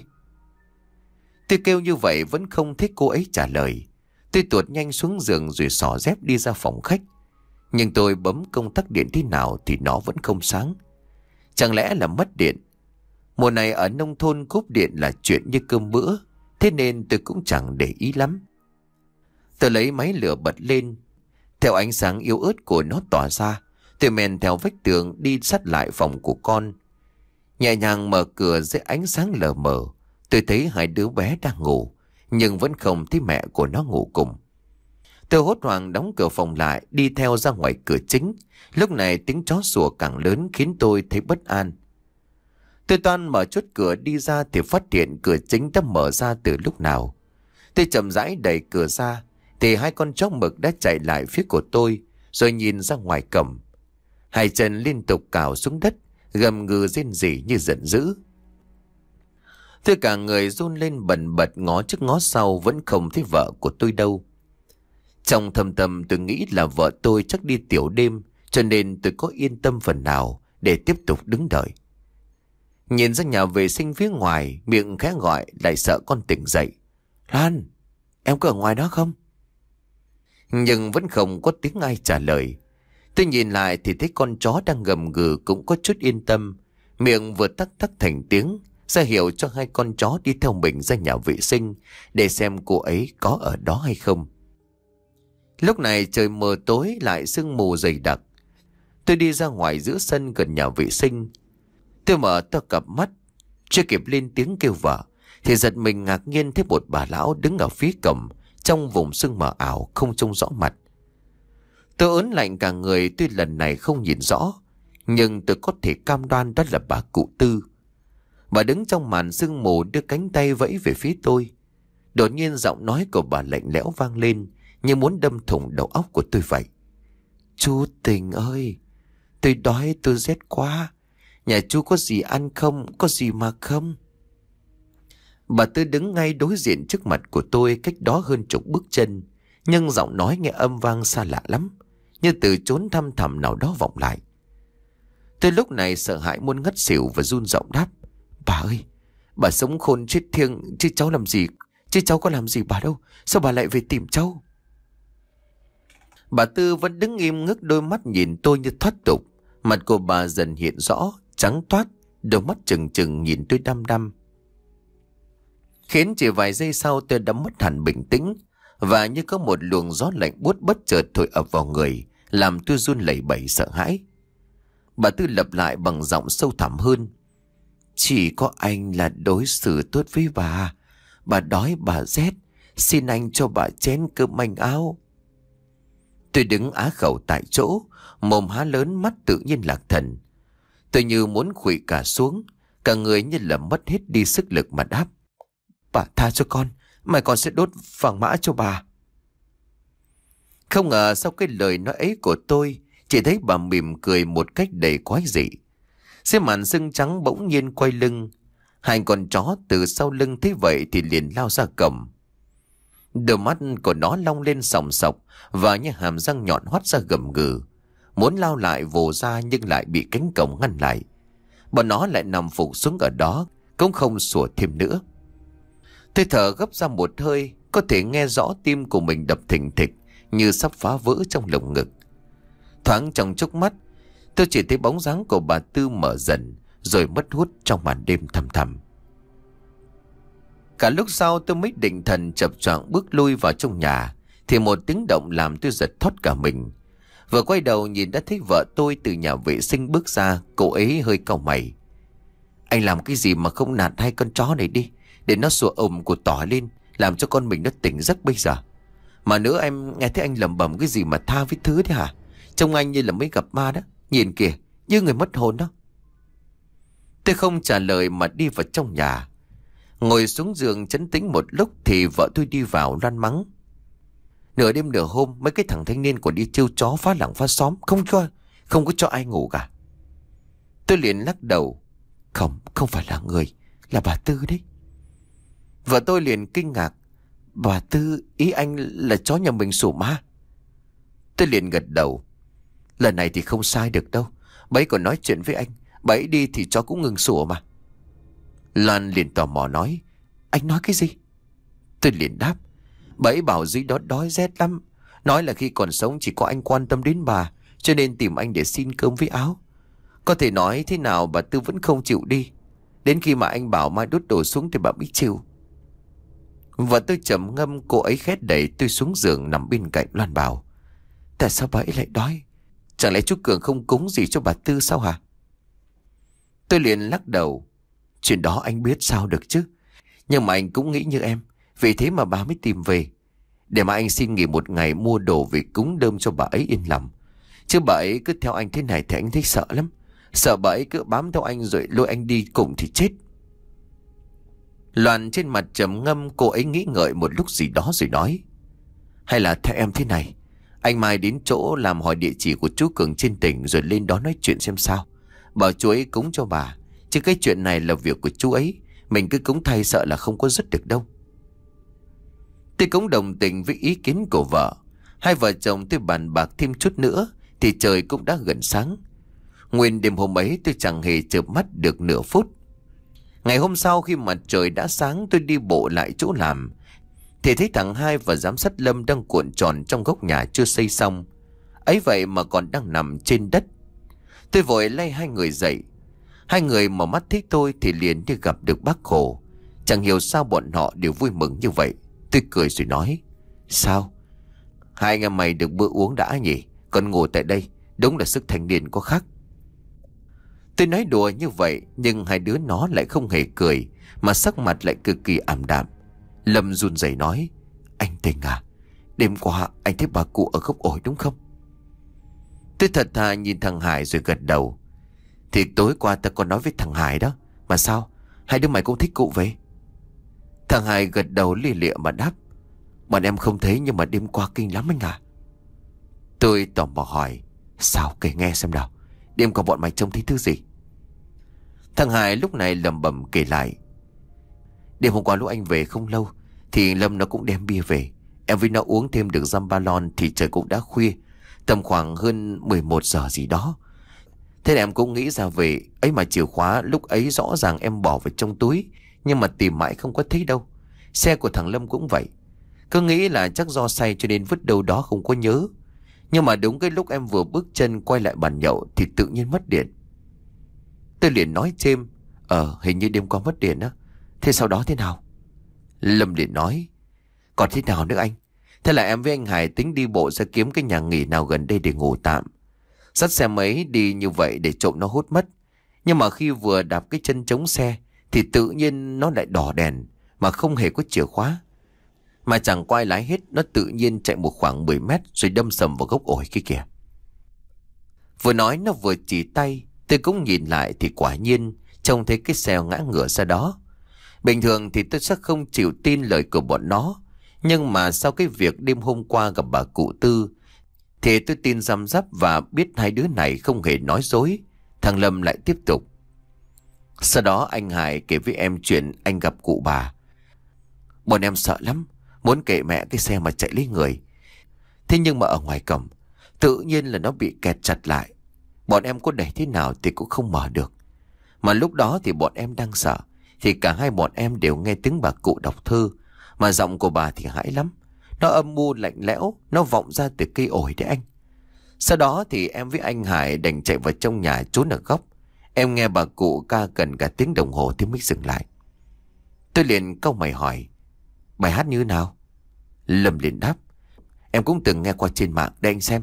Speaker 1: Tôi kêu như vậy vẫn không thấy cô ấy trả lời. Tôi tuột nhanh xuống giường rồi xỏ dép đi ra phòng khách. Nhưng tôi bấm công tắc điện thế nào thì nó vẫn không sáng. Chẳng lẽ là mất điện? Mùa này ở nông thôn cúp điện là chuyện như cơm bữa, thế nên tôi cũng chẳng để ý lắm. Tôi lấy máy lửa bật lên. Theo ánh sáng yếu ớt của nó tỏa ra, tôi men theo vách tường đi sát lại phòng của con. Nhẹ nhàng mở cửa dưới ánh sáng lờ mờ, tôi thấy hai đứa bé đang ngủ, nhưng vẫn không thấy mẹ của nó ngủ cùng. Tôi hốt hoảng đóng cửa phòng lại, đi theo ra ngoài cửa chính. Lúc này tiếng chó sủa càng lớn khiến tôi thấy bất an. Tôi toan mở chốt cửa đi ra thì phát hiện cửa chính đã mở ra từ lúc nào. Tôi chậm rãi đẩy cửa ra thì hai con chó mực đã chạy lại phía của tôi, rồi nhìn ra ngoài cổng. Hai chân liên tục cào xuống đất, gầm gừ rên rỉ như giận dữ. Tôi cả người run lên bần bật ngó trước ngó sau, vẫn không thấy vợ của tôi đâu. Trong thầm thầm tôi nghĩ là vợ tôi chắc đi tiểu đêm, cho nên tôi có yên tâm phần nào để tiếp tục đứng đợi. Nhìn ra nhà vệ sinh phía ngoài, miệng khẽ gọi lại sợ con tỉnh dậy: Lan, em có ở ngoài đó không? Nhưng vẫn không có tiếng ai trả lời. Tôi nhìn lại thì thấy con chó đang gầm gừ cũng có chút yên tâm, miệng vừa tắc tắc thành tiếng, ra hiệu cho hai con chó đi theo mình ra nhà vệ sinh để xem cô ấy có ở đó hay không. Lúc này trời mờ tối lại sương mù dày đặc. Tôi đi ra ngoài giữa sân gần nhà vệ sinh. Tôi mở to cặp mắt, chưa kịp lên tiếng kêu vợ thì giật mình ngạc nhiên thấy một bà lão đứng ở phía cổng trong vùng sương mờ ảo không trông rõ mặt. Tôi ớn lạnh cả người, tuy lần này không nhìn rõ, nhưng tôi có thể cam đoan đó là bà cụ Tư. Bà đứng trong màn sương mù đưa cánh tay vẫy về phía tôi. Đột nhiên giọng nói của bà lạnh lẽo vang lên, như muốn đâm thủng đầu óc của tôi vậy. Chú Tình ơi, tôi đói, tôi rét quá. Nhà chú có gì ăn không? Có gì mà không? Bà Tư đứng ngay đối diện trước mặt của tôi, cách đó hơn chục bước chân, nhưng giọng nói nghe âm vang xa lạ lắm, như từ chốn thăm thẳm nào đó vọng lại. Tôi lúc này sợ hãi muốn ngất xỉu và run giọng đáp. Bà ơi, bà sống khôn chết thiêng, chứ cháu làm gì? Chứ cháu có làm gì bà đâu. Sao bà lại về tìm cháu? Bà Tư vẫn đứng im ngước đôi mắt nhìn tôi như thoát tục. Mặt của bà dần hiện rõ, trắng toát, đôi mắt trừng trừng nhìn tôi đăm đăm. Khiến chỉ vài giây sau tôi đã mất hẳn bình tĩnh, và như có một luồng gió lạnh buốt bất chợt thổi ập vào người, làm tôi run lẩy bẩy sợ hãi. Bà Tư lặp lại bằng giọng sâu thẳm hơn. Chỉ có anh là đối xử tốt với bà. Bà đói bà rét, xin anh cho bà chén cơm manh áo. Tôi đứng á khẩu tại chỗ, mồm há lớn, mắt tự nhiên lạc thần. Tôi như muốn khuỵu cả xuống, cả người như là mất hết đi sức lực mà đáp. Bà tha cho con, mai con sẽ đốt vàng mã cho bà. Không ngờ sau cái lời nói ấy của tôi, chỉ thấy bà mỉm cười một cách đầy quái dị. Cái màn sưng trắng bỗng nhiên quay lưng. Hai con chó từ sau lưng thấy vậy thì liền lao ra cổng. Đôi mắt của nó long lên sòng sọc, và những hàm răng nhọn hoắt ra gầm gừ, muốn lao lại vồ ra nhưng lại bị cánh cổng ngăn lại. Bọn nó lại nằm phục xuống ở đó, cũng không sủa thêm nữa. Tôi thở gấp ra một hơi, có thể nghe rõ tim của mình đập thình thịch, như sắp phá vỡ trong lồng ngực. Thoáng trong chốc mắt, tôi chỉ thấy bóng dáng của bà Tư mở dần, rồi mất hút trong màn đêm thăm thẳm. Cả lúc sau tôi mới định thần chập choạng bước lui vào trong nhà, thì một tiếng động làm tôi giật thót cả mình. Vừa quay đầu nhìn đã thấy vợ tôi từ nhà vệ sinh bước ra. Cô ấy hơi cau mày. Anh làm cái gì mà không nạt hai con chó này đi, để nó sủa ồm của tỏ lên, làm cho con mình nó tỉnh giấc bây giờ. Mà nữa em nghe thấy anh lẩm bẩm cái gì mà tha với thứ đấy hả? Trông anh như là mới gặp ma đó. Nhìn kìa, như người mất hồn đó. Tôi không trả lời mà đi vào trong nhà. Ngồi xuống giường trấn tĩnh một lúc thì vợ tôi đi vào loan mắng. Nửa đêm nửa hôm mấy cái thằng thanh niên còn đi trêu chó phá làng phá xóm, Không cho Không có cho ai ngủ cả. Tôi liền lắc đầu. Không, không phải là người, là bà Tư đấy. Vợ tôi liền kinh ngạc. Bà Tư, ý anh là chó nhà mình sủa ma? Tôi liền gật đầu. Lần này thì không sai được đâu. Bà ấy còn nói chuyện với anh. Bà ấy đi thì chó cũng ngừng sủa mà. Loan liền tò mò nói. Anh nói cái gì? Tôi liền đáp. Bà ấy bảo dưới đó đói rét lắm. Nói là khi còn sống chỉ có anh quan tâm đến bà, cho nên tìm anh để xin cơm với áo. Có thể nói thế nào bà Tư vẫn không chịu đi. Đến khi mà anh bảo mai đốt đồ xuống thì bà mới chịu. Và tôi trầm ngâm, cô ấy khét đẩy tôi xuống giường nằm bên cạnh. Loan bảo. Tại sao bà ấy lại đói? Chẳng lẽ chú Cường không cúng gì cho bà Tư sao hả? Tôi liền lắc đầu. Chuyện đó anh biết sao được chứ. Nhưng mà anh cũng nghĩ như em, vì thế mà bà mới tìm về, để mà anh xin nghỉ một ngày mua đồ về cúng đơm cho bà ấy yên lòng. Chứ bà ấy cứ theo anh thế này thì anh thấy sợ lắm. Sợ bà ấy cứ bám theo anh rồi lôi anh đi cùng thì chết. Loan trên mặt trầm ngâm, cô ấy nghĩ ngợi một lúc gì đó rồi nói. Hay là theo em thế này, anh mai đến chỗ làm hỏi địa chỉ của chú Cường trên tỉnh, rồi lên đó nói chuyện xem sao. Bảo chú ấy cúng cho bà, chứ cái chuyện này là việc của chú ấy, mình cứ cúng thay sợ là không có dứt được đâu. Tôi cũng đồng tình với ý kiến của vợ. Hai vợ chồng tôi bàn bạc thêm chút nữa thì trời cũng đã gần sáng. Nguyên đêm hôm ấy tôi chẳng hề chợp mắt được nửa phút. Ngày hôm sau khi mặt trời đã sáng, tôi đi bộ lại chỗ làm thì thấy thằng Hai và giám sát Lâm đang cuộn tròn trong góc nhà chưa xây xong. Ấy vậy mà còn đang nằm trên đất. Tôi vội lay hai người dậy. Hai người mở mắt thấy tôi thì liền như gặp được bác Hồ. Chẳng hiểu sao bọn họ đều vui mừng như vậy. Tôi cười rồi nói. Sao? Hai anh em mày được bữa uống đã nhỉ? Còn ngồi tại đây, đúng là sức thanh niên có khác. Tôi nói đùa như vậy, nhưng hai đứa nó lại không hề cười, mà sắc mặt lại cực kỳ ảm đạm. Lâm run rẩy nói. Anh Tình à, đêm qua anh thấy bà cụ ở gốc ổi đúng không? Tôi thật thà nhìn thằng Hải rồi gật đầu. Thì tối qua ta còn nói với thằng Hải đó. Mà sao? Hai đứa mày cũng thích cụ về? Thằng Hải gật đầu lia lịa mà đáp: Bọn em không thấy, nhưng mà đêm qua kinh lắm anh à. Tôi tò mò hỏi: Sao, kể nghe xem nào, đêm qua bọn mày trông thấy thứ gì? Thằng Hải lúc này lẩm bẩm kể lại: Đêm hôm qua lúc anh về không lâu thì Lâm nó cũng đem bia về. Em với nó uống thêm được dăm ba lon thì trời cũng đã khuya, tầm khoảng hơn mười một giờ gì đó. Thế là em cũng nghĩ ra về. Ấy mà chìa khóa lúc ấy rõ ràng em bỏ vào trong túi, nhưng mà tìm mãi không có thấy đâu. Xe của thằng Lâm cũng vậy. Cứ nghĩ là chắc do say cho nên vứt đâu đó không có nhớ. Nhưng mà đúng cái lúc em vừa bước chân quay lại bàn nhậu thì tự nhiên mất điện. Tôi liền nói chêm: Ờ hình như đêm qua mất điện á. Thế sau đó thế nào? Lâm liền nói: Còn thế nào nữa anh? Thế là em với anh Hải tính đi bộ ra kiếm cái nhà nghỉ nào gần đây để ngủ tạm. Dắt xe máy đi như vậy để trộm nó hút mất. Nhưng mà khi vừa đạp cái chân chống xe thì tự nhiên nó lại đỏ đèn, mà không hề có chìa khóa. Mà chẳng quay lái hết, nó tự nhiên chạy một khoảng mười mét rồi đâm sầm vào gốc ổi kia kìa. Vừa nói nó vừa chỉ tay. Tôi cũng nhìn lại thì quả nhiên trông thấy cái xe ngã ngửa ra đó. Bình thường thì tôi sẽ không chịu tin lời của bọn nó, nhưng mà sau cái việc đêm hôm qua gặp bà cụ Tư thì tôi tin răm rắp và biết hai đứa này không hề nói dối. Thằng Lâm lại tiếp tục: Sau đó anh Hải kể với em chuyện anh gặp cụ bà. Bọn em sợ lắm, muốn kệ mẹ cái xe mà chạy lấy người. Thế nhưng mà ở ngoài cổng tự nhiên là nó bị kẹt chặt lại. Bọn em có đẩy thế nào thì cũng không mở được. Mà lúc đó thì bọn em đang sợ, thì cả hai bọn em đều nghe tiếng bà cụ đọc thơ. Mà giọng của bà thì hãi lắm, nó âm u lạnh lẽo, nó vọng ra từ cây ổi đấy anh. Sau đó thì em với anh Hải đành chạy vào trong nhà trốn ở góc. Em nghe bà cụ ca gần cả tiếng đồng hồ thì mới dừng lại. Tôi liền cau mày hỏi: Bài hát như nào? Lâm liền đáp: Em cũng từng nghe qua trên mạng, để anh xem.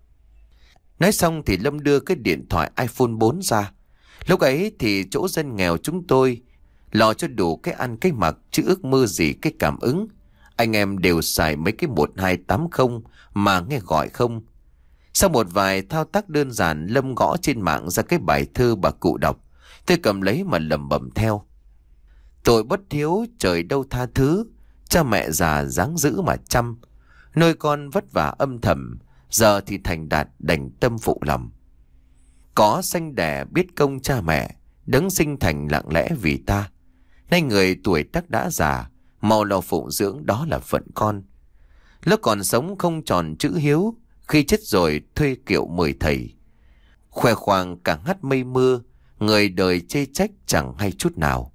Speaker 1: Nói xong thì Lâm đưa cái điện thoại iPhone bốn ra. Lúc ấy thì chỗ dân nghèo chúng tôi lo cho đủ cái ăn cái mặc, chứ ước mơ gì cái cảm ứng. Anh em đều xài mấy cái một hai tám không mà nghe gọi không. Sau một vài thao tác đơn giản, Lâm gõ trên mạng ra cái bài thơ bà cụ đọc. Tôi cầm lấy mà lẩm bẩm theo: Tội bất hiếu trời đâu tha thứ, cha mẹ già dáng dữ mà chăm. Nuôi con vất vả âm thầm, giờ thì thành đạt đành tâm phụ lòng. Có sanh đẻ biết công cha mẹ, đấng sinh thành lặng lẽ vì ta. Nay người tuổi tác đã già, mau lo phụng dưỡng đó là phận con. Lúc còn sống không tròn chữ hiếu, khi chết rồi thuê kiệu mời thầy. Khoe khoang cả hát mây mưa, người đời chê trách chẳng hay chút nào.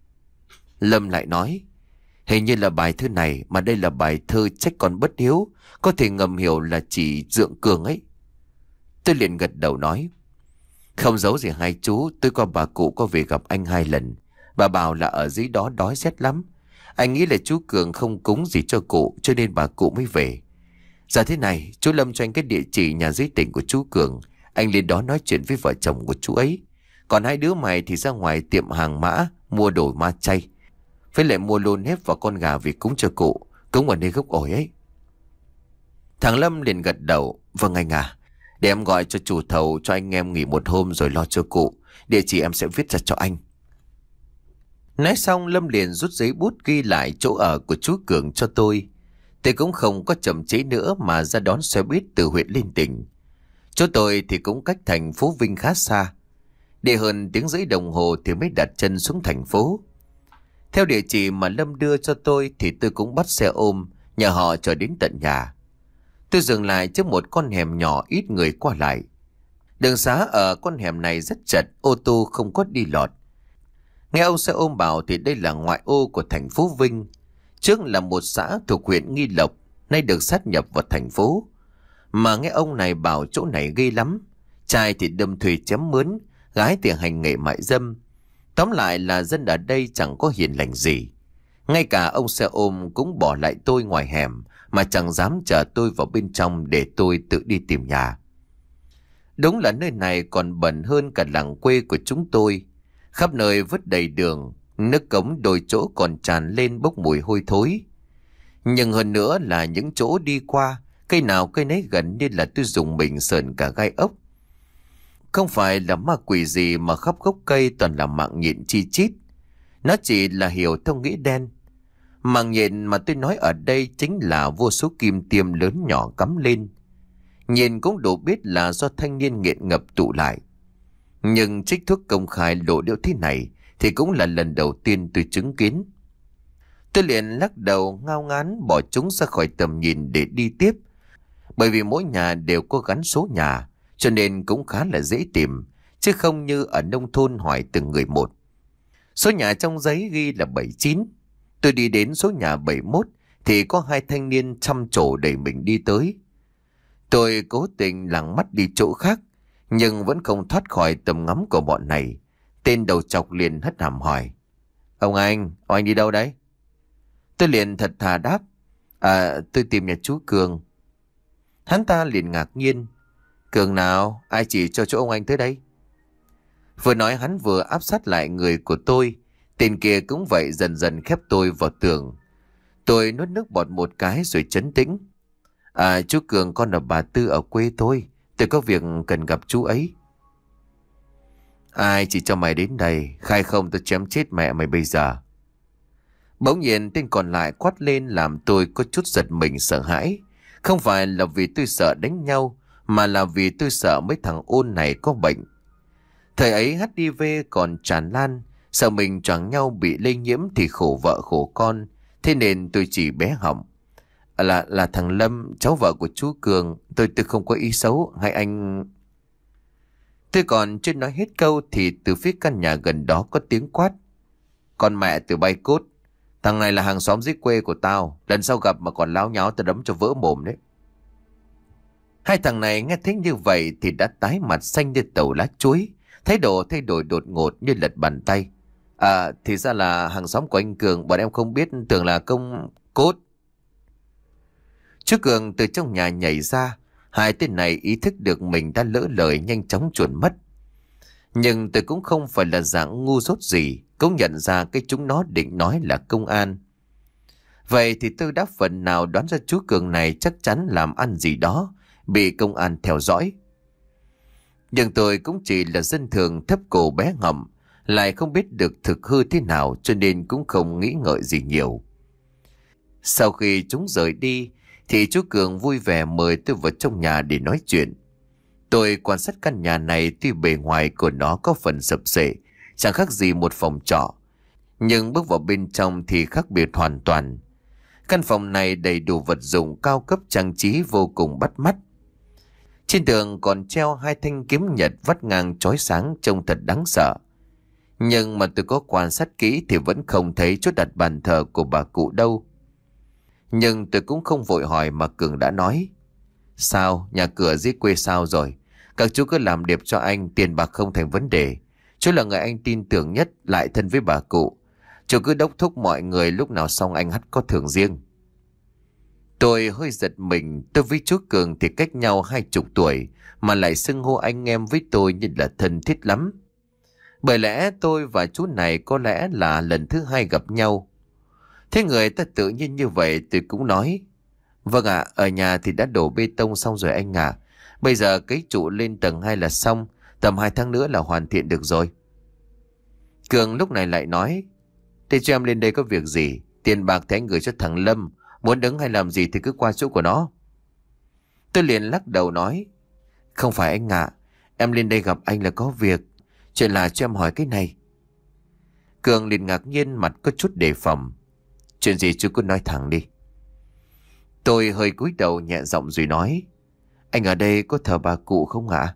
Speaker 1: Lâm lại nói: Hình như là bài thơ này, mà đây là bài thơ trách con bất hiếu, có thể ngầm hiểu là chỉ Dượng Cường ấy. Tôi liền gật đầu nói: Không giấu gì hai chú, tôi qua bà cụ có về gặp anh hai lần. Bà bảo là ở dưới đó đói rét lắm. Anh nghĩ là chú Cường không cúng gì cho cụ, cho nên bà cụ mới về. Giờ thế này, chú Lâm cho anh cái địa chỉ nhà dưới tỉnh của chú Cường. Anh lên đó nói chuyện với vợ chồng của chú ấy. Còn hai đứa mày thì ra ngoài tiệm hàng mã mua đồ ma chay, với lại mua lôn hết vào con gà vì cúng cho cụ, cúng ở nơi gốc ổi ấy. Thằng Lâm liền gật đầu: Vâng anh à, để em gọi cho chủ thầu cho anh em nghỉ một hôm rồi lo cho cụ. Địa chỉ em sẽ viết ra cho anh. Nói xong Lâm liền rút giấy bút ghi lại chỗ ở của chú Cường cho tôi. Tôi cũng không có chậm chế nữa mà ra đón xe buýt từ huyện lên tỉnh. Chỗ tôi thì cũng cách thành phố Vinh khá xa. Đi hơn tiếng rưỡi đồng hồ thì mới đặt chân xuống thành phố. Theo địa chỉ mà Lâm đưa cho tôi thì tôi cũng bắt xe ôm nhờ họ chở đến tận nhà. Tôi dừng lại trước một con hẻm nhỏ ít người qua lại. Đường xá ở con hẻm này rất chật, ô tô không có đi lọt. Nghe ông xe ôm bảo thì đây là ngoại ô của thành phố Vinh. Trước là một xã thuộc huyện Nghi Lộc, nay được sát nhập vào thành phố. Mà nghe ông này bảo chỗ này ghê lắm. Trai thì đâm thuê chém mướn, gái thì hành nghề mại dâm. Tóm lại là dân ở đây chẳng có hiền lành gì. Ngay cả ông xe ôm cũng bỏ lại tôi ngoài hẻm, mà chẳng dám chở tôi vào bên trong để tôi tự đi tìm nhà. Đúng là nơi này còn bẩn hơn cả làng quê của chúng tôi. Khắp nơi vứt đầy đường, nước cống đôi chỗ còn tràn lên bốc mùi hôi thối. Nhưng hơn nữa là những chỗ đi qua, cây nào cây nấy gần như là tôi dùng mình sờn cả gai ốc. Không phải là ma quỷ gì mà khắp gốc cây toàn là mạng nhện chi chít. Nó chỉ là hiểu theo nghĩa đen. Màng nhện mà tôi nói ở đây chính là vô số kim tiêm lớn nhỏ cắm lên. Nhìn cũng đủ biết là do thanh niên nghiện ngập tụ lại. Nhưng trích thuốc công khai lộ điệu thế này thì cũng là lần đầu tiên tôi chứng kiến. Tôi liền lắc đầu ngao ngán bỏ chúng ra khỏi tầm nhìn để đi tiếp. Bởi vì mỗi nhà đều có gắn số nhà, cho nên cũng khá là dễ tìm, chứ không như ở nông thôn hỏi từng người một. Số nhà trong giấy ghi là bảy chín. Tôi đi đến số nhà bảy mốt thì có hai thanh niên chăm trổ đẩy mình đi tới. Tôi cố tình lảng mắt đi chỗ khác, nhưng vẫn không thoát khỏi tầm ngắm của bọn này. Tên đầu chọc liền hất hàm hỏi: Ông anh, ông anh đi đâu đấy? Tôi liền thật thà đáp: À, tôi tìm nhà chú Cường. Hắn ta liền ngạc nhiên: Cường nào? Ai chỉ cho chỗ ông anh tới đây? Vừa nói hắn vừa áp sát lại người của tôi. Tên kia cũng vậy, dần dần khép tôi vào tường. Tôi nuốt nước bọt một cái rồi trấn tĩnh: À, chú Cường con là bà Tư ở quê tôi. Tôi có việc cần gặp chú ấy. Ai chỉ cho mày đến đây? Khai không tôi chém chết mẹ mày bây giờ. Bỗng nhiên tên còn lại quát lên làm tôi có chút giật mình sợ hãi. Không phải là vì tôi sợ đánh nhau, mà là vì tôi sợ mấy thằng ôn này có bệnh. Thời ấy hát i vê còn tràn lan, sợ mình choáng nhau bị lây nhiễm thì khổ vợ khổ con. Thế nên tôi chỉ bé họng: à, là là thằng Lâm, cháu vợ của chú Cường. Tôi tôi không có ý xấu, hay anh... Tôi còn chưa nói hết câu thì từ phía căn nhà gần đó có tiếng quát: Con mẹ từ bay cút! Thằng này là hàng xóm dưới quê của tao. Lần sau gặp mà còn láo nháo tao đấm cho vỡ mồm đấy. Hai thằng này nghe thấy như vậy thì đã tái mặt xanh như tàu lá chuối. Thái độ thay đổi đột ngột như lật bàn tay. À, thì ra là hàng xóm của anh Cường. Bọn em không biết, tưởng là công cốt. Chú Cường từ trong nhà nhảy ra. Hai tên này ý thức được mình đã lỡ lời, nhanh chóng chuồn mất. Nhưng tôi cũng không phải là dạng ngu dốt gì, cũng nhận ra cái chúng nó định nói là công an. Vậy thì tôi đã phần nào đoán ra chú Cường này chắc chắn làm ăn gì đó, bị công an theo dõi. Nhưng tôi cũng chỉ là dân thường thấp cổ bé ngậm, lại không biết được thực hư thế nào, cho nên cũng không nghĩ ngợi gì nhiều. Sau khi chúng rời đi thì chú Cường vui vẻ mời tôi vào trong nhà để nói chuyện. Tôi quan sát căn nhà này, tuy bề ngoài của nó có phần sập xệ, chẳng khác gì một phòng trọ, nhưng bước vào bên trong thì khác biệt hoàn toàn. Căn phòng này đầy đủ vật dụng cao cấp, trang trí vô cùng bắt mắt. Trên tường còn treo hai thanh kiếm nhật vắt ngang chói sáng, trông thật đáng sợ. Nhưng mà tôi có quan sát kỹ thì vẫn không thấy chỗ đặt bàn thờ của bà cụ đâu. Nhưng tôi cũng không vội hỏi mà Cường đã nói: Sao, nhà cửa dưới quê sao rồi? Các chú cứ làm đẹp cho anh, tiền bạc không thành vấn đề. Chú là người anh tin tưởng nhất, lại thân với bà cụ. Chú cứ đốc thúc mọi người, lúc nào xong anh hắt có thưởng riêng. Tôi hơi giật mình. Tôi với chú Cường thì cách nhau hai chục tuổi, mà lại xưng hô anh em với tôi như là thân thiết lắm. Bởi lẽ tôi và chú này có lẽ là lần thứ hai gặp nhau. Thế người ta tự nhiên như vậy, tôi cũng nói: Vâng ạ, ở nhà thì đã đổ bê tông xong rồi anh ạ. Bây giờ cái trụ lên tầng hai là xong, tầm hai tháng nữa là hoàn thiện được rồi. Cường lúc này lại nói: Thế cho em lên đây có việc gì? Tiền bạc thì anh gửi cho thằng Lâm, muốn đứng hay làm gì thì cứ qua chỗ của nó. Tôi liền lắc đầu nói: Không phải anh ạ, em lên đây gặp anh là có việc. Chuyện là cho em hỏi cái này. Cường liền ngạc nhiên, mặt có chút đề phòng: Chuyện gì chú cứ nói thẳng đi. Tôi hơi cúi đầu nhẹ giọng rồi nói: Anh ở đây có thờ bà cụ không ạ?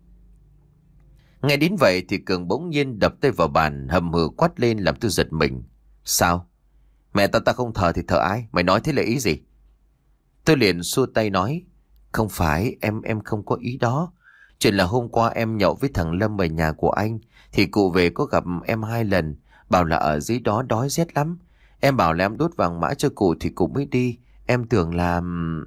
Speaker 1: Nghe đến vậy thì Cường bỗng nhiên đập tay vào bàn, hầm hừ quát lên làm tôi giật mình: Sao? Mẹ ta ta không thờ thì thờ ai? Mày nói thế là ý gì? Tôi liền xua tay nói: Không phải, em em không có ý đó. Chuyện là hôm qua em nhậu với thằng Lâm ở nhà của anh, thì cụ về có gặp em hai lần, bảo là ở dưới đó đói rét lắm. Em bảo là em đốt vàng mã cho cụ thì cụ mới đi. Em tưởng là...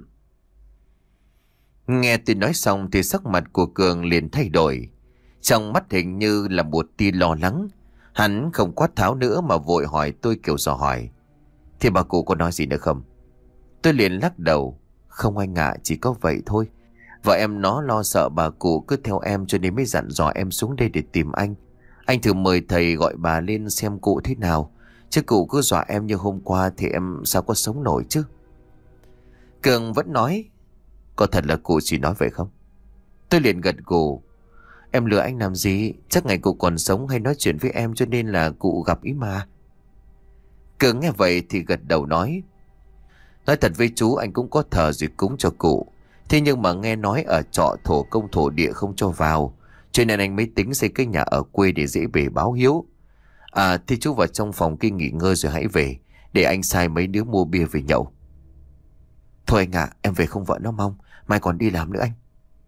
Speaker 1: Nghe tôi nói xong thì sắc mặt của Cường liền thay đổi. Trong mắt hình như là một tia lo lắng. Hắn không quát tháo nữa mà vội hỏi tôi kiểu dò hỏi: Thì bà cụ có nói gì nữa không? Tôi liền lắc đầu: Không anh ạ, chỉ có vậy thôi. Vợ em nó lo sợ bà cụ cứ theo em, cho nên mới dặn dò em xuống đây để tìm anh. Anh thử mời thầy gọi bà lên xem cụ thế nào. Chứ cụ cứ dọa em như hôm qua thì em sao có sống nổi chứ. Cường vẫn nói, có thật là cụ chỉ nói vậy không? Tôi liền gật gù. Em lừa anh làm gì? Chắc ngày cụ còn sống hay nói chuyện với em cho nên là cụ gặp ý mà. Cường nghe vậy thì gật đầu nói, nói thật với chú, anh cũng có thờ rồi cúng cho cụ. Thế nhưng mà nghe nói ở trọ thổ công thổ địa không cho vào, cho nên anh mới tính xây cái nhà ở quê để dễ về báo hiếu. À thì chú vào trong phòng kia nghỉ ngơi rồi hãy về, để anh sai mấy đứa mua bia về nhậu. Thôi anh ạ, em về không vợ nó mong, mai còn đi làm nữa anh.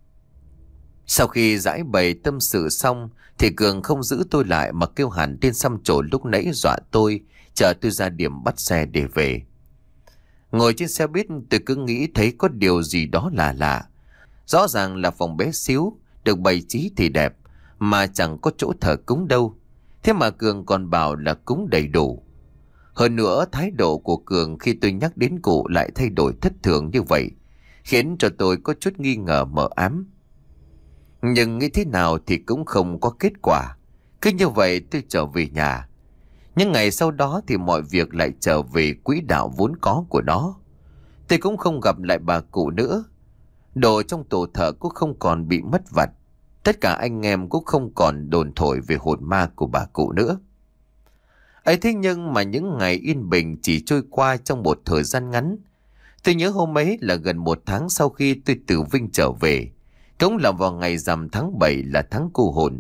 Speaker 1: Sau khi giải bày tâm sự xong thì Cường không giữ tôi lại mà kêu hẳn tên xăm trổ lúc nãy dọa tôi, chờ tôi ra điểm bắt xe để về. Ngồi trên xe buýt tôi cứ nghĩ thấy có điều gì đó lạ lạ. Rõ ràng là phòng bé xíu, được bày trí thì đẹp, mà chẳng có chỗ thờ cúng đâu. Thế mà Cường còn bảo là cúng đầy đủ. Hơn nữa thái độ của Cường khi tôi nhắc đến cụ lại thay đổi thất thường như vậy, khiến cho tôi có chút nghi ngờ mờ ám. Nhưng nghĩ thế nào thì cũng không có kết quả. Cứ như vậy tôi trở về nhà. Nhưng ngày sau đó thì mọi việc lại trở về quỹ đạo vốn có của nó. Tôi cũng không gặp lại bà cụ nữa. Đồ trong tổ thờ cũng không còn bị mất vặt. Tất cả anh em cũng không còn đồn thổi về hồn ma của bà cụ nữa. Ấy thế nhưng mà những ngày yên bình chỉ trôi qua trong một thời gian ngắn. Tôi nhớ hôm ấy là gần một tháng sau khi tôi từ Vinh trở về. Cũng là vào ngày rằm tháng bảy là tháng cô hồn.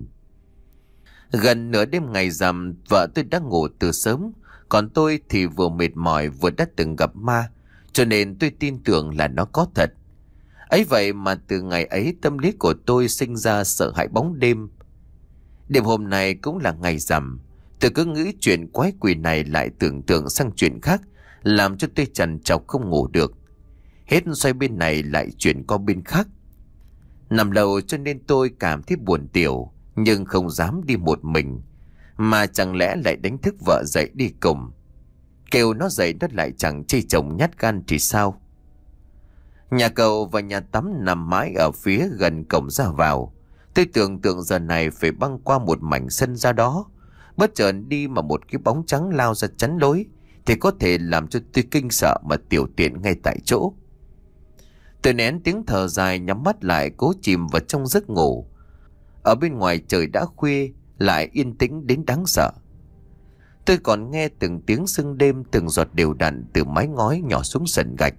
Speaker 1: Gần nửa đêm ngày rằm, vợ tôi đã ngủ từ sớm, còn tôi thì vừa mệt mỏi vừa đã từng gặp ma, cho nên tôi tin tưởng là nó có thật. Ấy vậy mà từ ngày ấy tâm lý của tôi sinh ra sợ hãi bóng đêm. Đêm hôm nay cũng là ngày rằm, tôi cứ nghĩ chuyện quái quỷ này lại tưởng tượng sang chuyện khác, làm cho tôi trằn trọc không ngủ được. Hết xoay bên này lại chuyển qua bên khác. Nằm lâu cho nên tôi cảm thấy buồn tiểu, nhưng không dám đi một mình, mà chẳng lẽ lại đánh thức vợ dậy đi cùng. Kêu nó dậy nó lại chẳng chê chồng nhát gan thì sao. Nhà cầu và nhà tắm nằm mãi ở phía gần cổng ra vào. Tôi tưởng tượng giờ này phải băng qua một mảnh sân ra đó. Bất chợt đi mà một cái bóng trắng lao ra chắn lối thì có thể làm cho tôi kinh sợ mà tiểu tiện ngay tại chỗ. Tôi nén tiếng thở dài, nhắm mắt lại cố chìm vào trong giấc ngủ. Ở bên ngoài trời đã khuya, lại yên tĩnh đến đáng sợ. Tôi còn nghe từng tiếng sương đêm, từng giọt đều đặn từ mái ngói nhỏ xuống sàn gạch,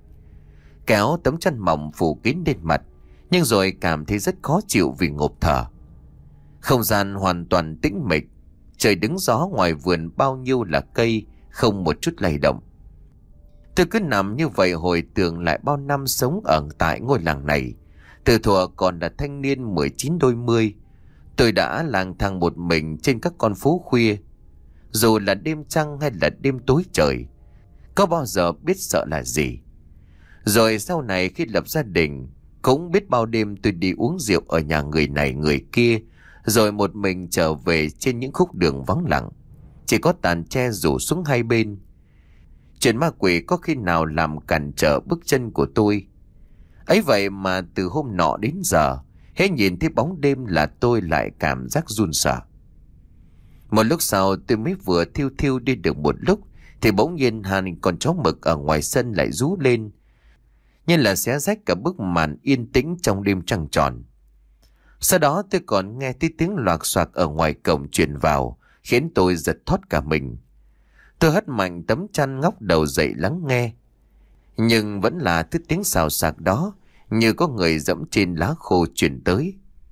Speaker 1: kéo tấm chăn mỏng phủ kín lên mặt, nhưng rồi cảm thấy rất khó chịu vì ngộp thở. Không gian hoàn toàn tĩnh mịch, trời đứng gió, ngoài vườn bao nhiêu là cây, không một chút lay động. Tôi cứ nằm như vậy hồi tưởng lại bao năm sống ở tại ngôi làng này. Từ thuở còn là thanh niên mười chín đôi mươi, tôi đã lang thang một mình trên các con phố khuya. Dù là đêm trăng hay là đêm tối trời, có bao giờ biết sợ là gì. Rồi sau này khi lập gia đình, cũng biết bao đêm tôi đi uống rượu ở nhà người này người kia, rồi một mình trở về trên những khúc đường vắng lặng, chỉ có tàn tre rủ xuống hai bên. Chuyện ma quỷ có khi nào làm cản trở bước chân của tôi. Ấy vậy mà từ hôm nọ đến giờ, hễ nhìn thấy bóng đêm là tôi lại cảm giác run sợ. Một lúc sau tôi mới vừa thiêu thiêu đi được một lúc thì bỗng nhiên hai con chó mực ở ngoài sân lại rú lên, như là xé rách cả bức màn yên tĩnh trong đêm trăng tròn. Sau đó tôi còn nghe thấy tiếng loạc xoạc ở ngoài cổng truyền vào, khiến tôi giật thót cả mình. Tôi hất mạnh tấm chăn ngóc đầu dậy lắng nghe, nhưng vẫn là thứ tiếng xào xạc đó, như có người dẫm trên lá khô truyền tới.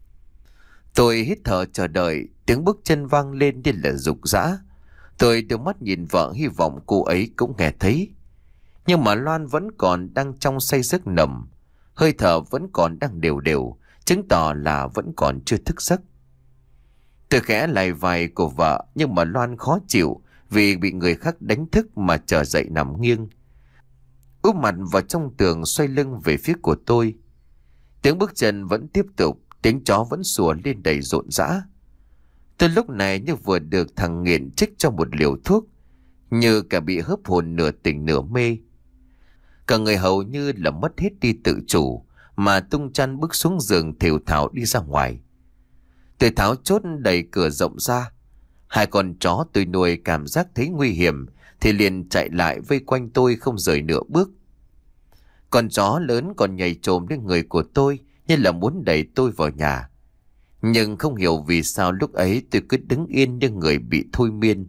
Speaker 1: Tôi hít thở chờ đợi, tiếng bước chân vang lên như là rục rã. Tôi đưa mắt nhìn vợ, hy vọng cô ấy cũng nghe thấy. Nhưng mà Loan vẫn còn đang trong say giấc nồng, hơi thở vẫn còn đang đều đều, chứng tỏ là vẫn còn chưa thức giấc. Tôi khẽ lay vai của vợ, nhưng mà Loan khó chịu vì bị người khác đánh thức mà trở dậy nằm nghiêng, úp mặt vào trong tường, xoay lưng về phía của tôi. Tiếng bước chân vẫn tiếp tục, tiếng chó vẫn sủa lên đầy rộn rã. Tôi lúc này như vừa được thằng nghiện trích cho một liều thuốc, như cả bị hớp hồn nửa tỉnh nửa mê. Cả người hầu như là mất hết đi tự chủ, mà tung chăn bước xuống giường thều thào đi ra ngoài. Tôi tháo chốt đẩy cửa rộng ra, Hai con chó tôi nuôi cảm giác thấy nguy hiểm thì liền chạy lại vây quanh tôi không rời nửa bước. Con chó lớn còn nhảy chồm lên người của tôi như là muốn đẩy tôi vào nhà. Nhưng không hiểu vì sao lúc ấy tôi cứ đứng yên như người bị thôi miên.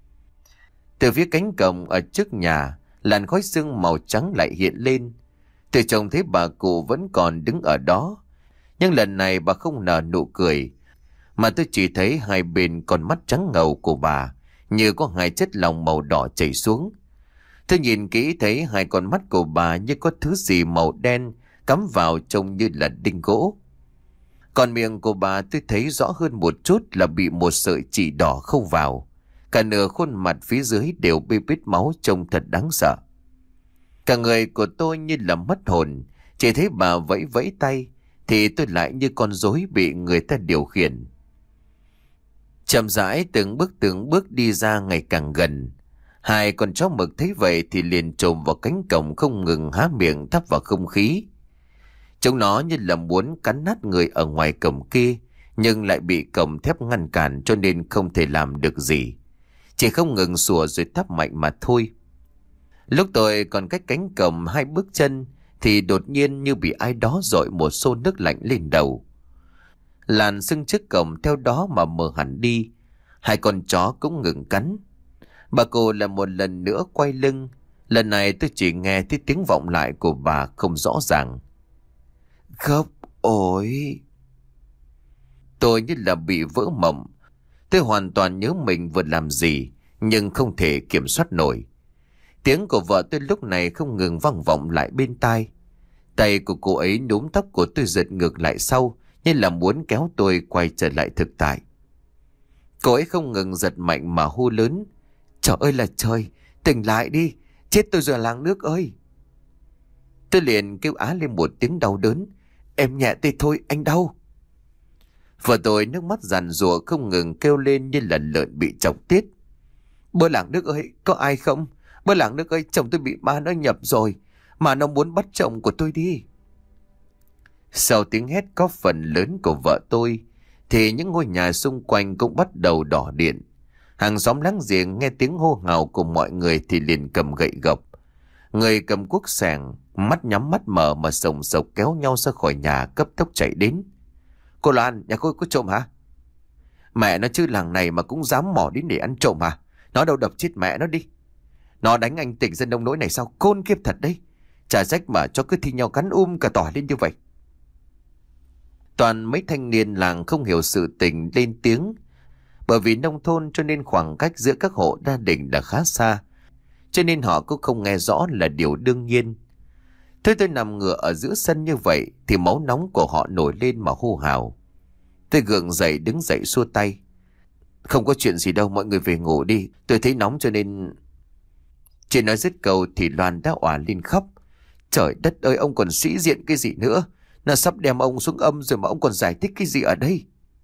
Speaker 1: Từ phía cánh cổng ở trước nhà, làn khói sương màu trắng lại hiện lên. Tôi trông thấy bà cụ vẫn còn đứng ở đó. Nhưng lần này bà không nở nụ cười, mà tôi chỉ thấy hai bên con mắt trắng ngầu của bà như có hai chất lỏng màu đỏ chảy xuống. Tôi nhìn kỹ thấy hai con mắt của bà như có thứ gì màu đen cắm vào trông như là đinh gỗ. Còn miệng của bà tôi thấy rõ hơn một chút là bị một sợi chỉ đỏ khâu vào. Cả nửa khuôn mặt phía dưới đều bê bết máu trông thật đáng sợ. Cả người của tôi như là mất hồn, chỉ thấy bà vẫy vẫy tay thì tôi lại như con rối bị người ta điều khiển. Chậm rãi từng bước từng bước đi ra ngày càng gần. Hai con chó mực thấy vậy thì liền chồm vào cánh cổng không ngừng há miệng thắp vào không khí. Chúng nó như là muốn cắn nát người ở ngoài cổng kia, nhưng lại bị cổng thép ngăn cản cho nên không thể làm được gì. Chỉ không ngừng sủa rồi thắp mạnh mà thôi. Lúc tôi còn cách cánh cổng hai bước chân thì đột nhiên như bị ai đó dội một xô nước lạnh lên đầu. Làn sưng trước cổng theo đó mà mờ hẳn đi. Hai con chó cũng ngừng cắn. Bà cô lại một lần nữa quay lưng. Lần này tôi chỉ nghe thấy tiếng vọng lại của bà không rõ ràng. Khóc ôi. Tôi như là bị vỡ mộng. Tôi hoàn toàn nhớ mình vừa làm gì, nhưng không thể kiểm soát nổi. Tiếng của vợ tôi lúc này không ngừng vang vọng lại bên tai. Tay của cô ấy núm tóc của tôi giật ngược lại sau, như là muốn kéo tôi quay trở lại thực tại. Cô ấy không ngừng giật mạnh mà hô lớn. Trời ơi là trời, tỉnh lại đi, chết tôi rồi làng nước ơi. Tôi liền kêu á lên một tiếng đau đớn. Em nhẹ tay thôi, anh đau. Vợ tôi nước mắt giàn giụa không ngừng kêu lên như là lợn bị chọc tiết. Bơ làng nước ơi, có ai không? Bơ làng nước ơi, chồng tôi bị ma nó nhập rồi, mà nó muốn bắt chồng của tôi đi. Sau tiếng hét có phần lớn của vợ tôi thì những ngôi nhà xung quanh cũng bắt đầu đỏ điện. Hàng xóm láng giềng nghe tiếng hô hào của mọi người thì liền cầm gậy gộc. Người cầm cuốc sẻng, mắt nhắm mắt mở mà sồng sộc kéo nhau ra khỏi nhà cấp tốc chạy đến. Cô Lan, nhà cô có trộm hả? Mẹ nó chứ, làng này mà cũng dám mò đến để ăn trộm hả? Nó đâu đập chết mẹ nó đi. Nó đánh anh tỉnh dân nông nỗi này sao? Khôn kiếp thật đấy. Chả rách mà cho cứ thi nhau cắn um cả tỏi lên như vậy. Toàn mấy thanh niên làng không hiểu sự tình lên tiếng. Bởi vì nông thôn cho nên khoảng cách giữa các hộ gia đình là khá xa, cho nên họ cũng không nghe rõ là điều đương nhiên. Thế tôi nằm ngửa ở giữa sân như vậy thì máu nóng của họ nổi lên mà hô hào. Tôi gượng dậy đứng dậy xua tay. Không có chuyện gì đâu, mọi người về ngủ đi. Tôi thấy nóng cho nên... Chỉ nói dứt câu thì Loan đã òa lên khóc. Trời đất ơi, ông còn sĩ diện cái gì nữa? Nó sắp đem ông xuống âm rồi mà ông còn giải thích cái gì ở đây?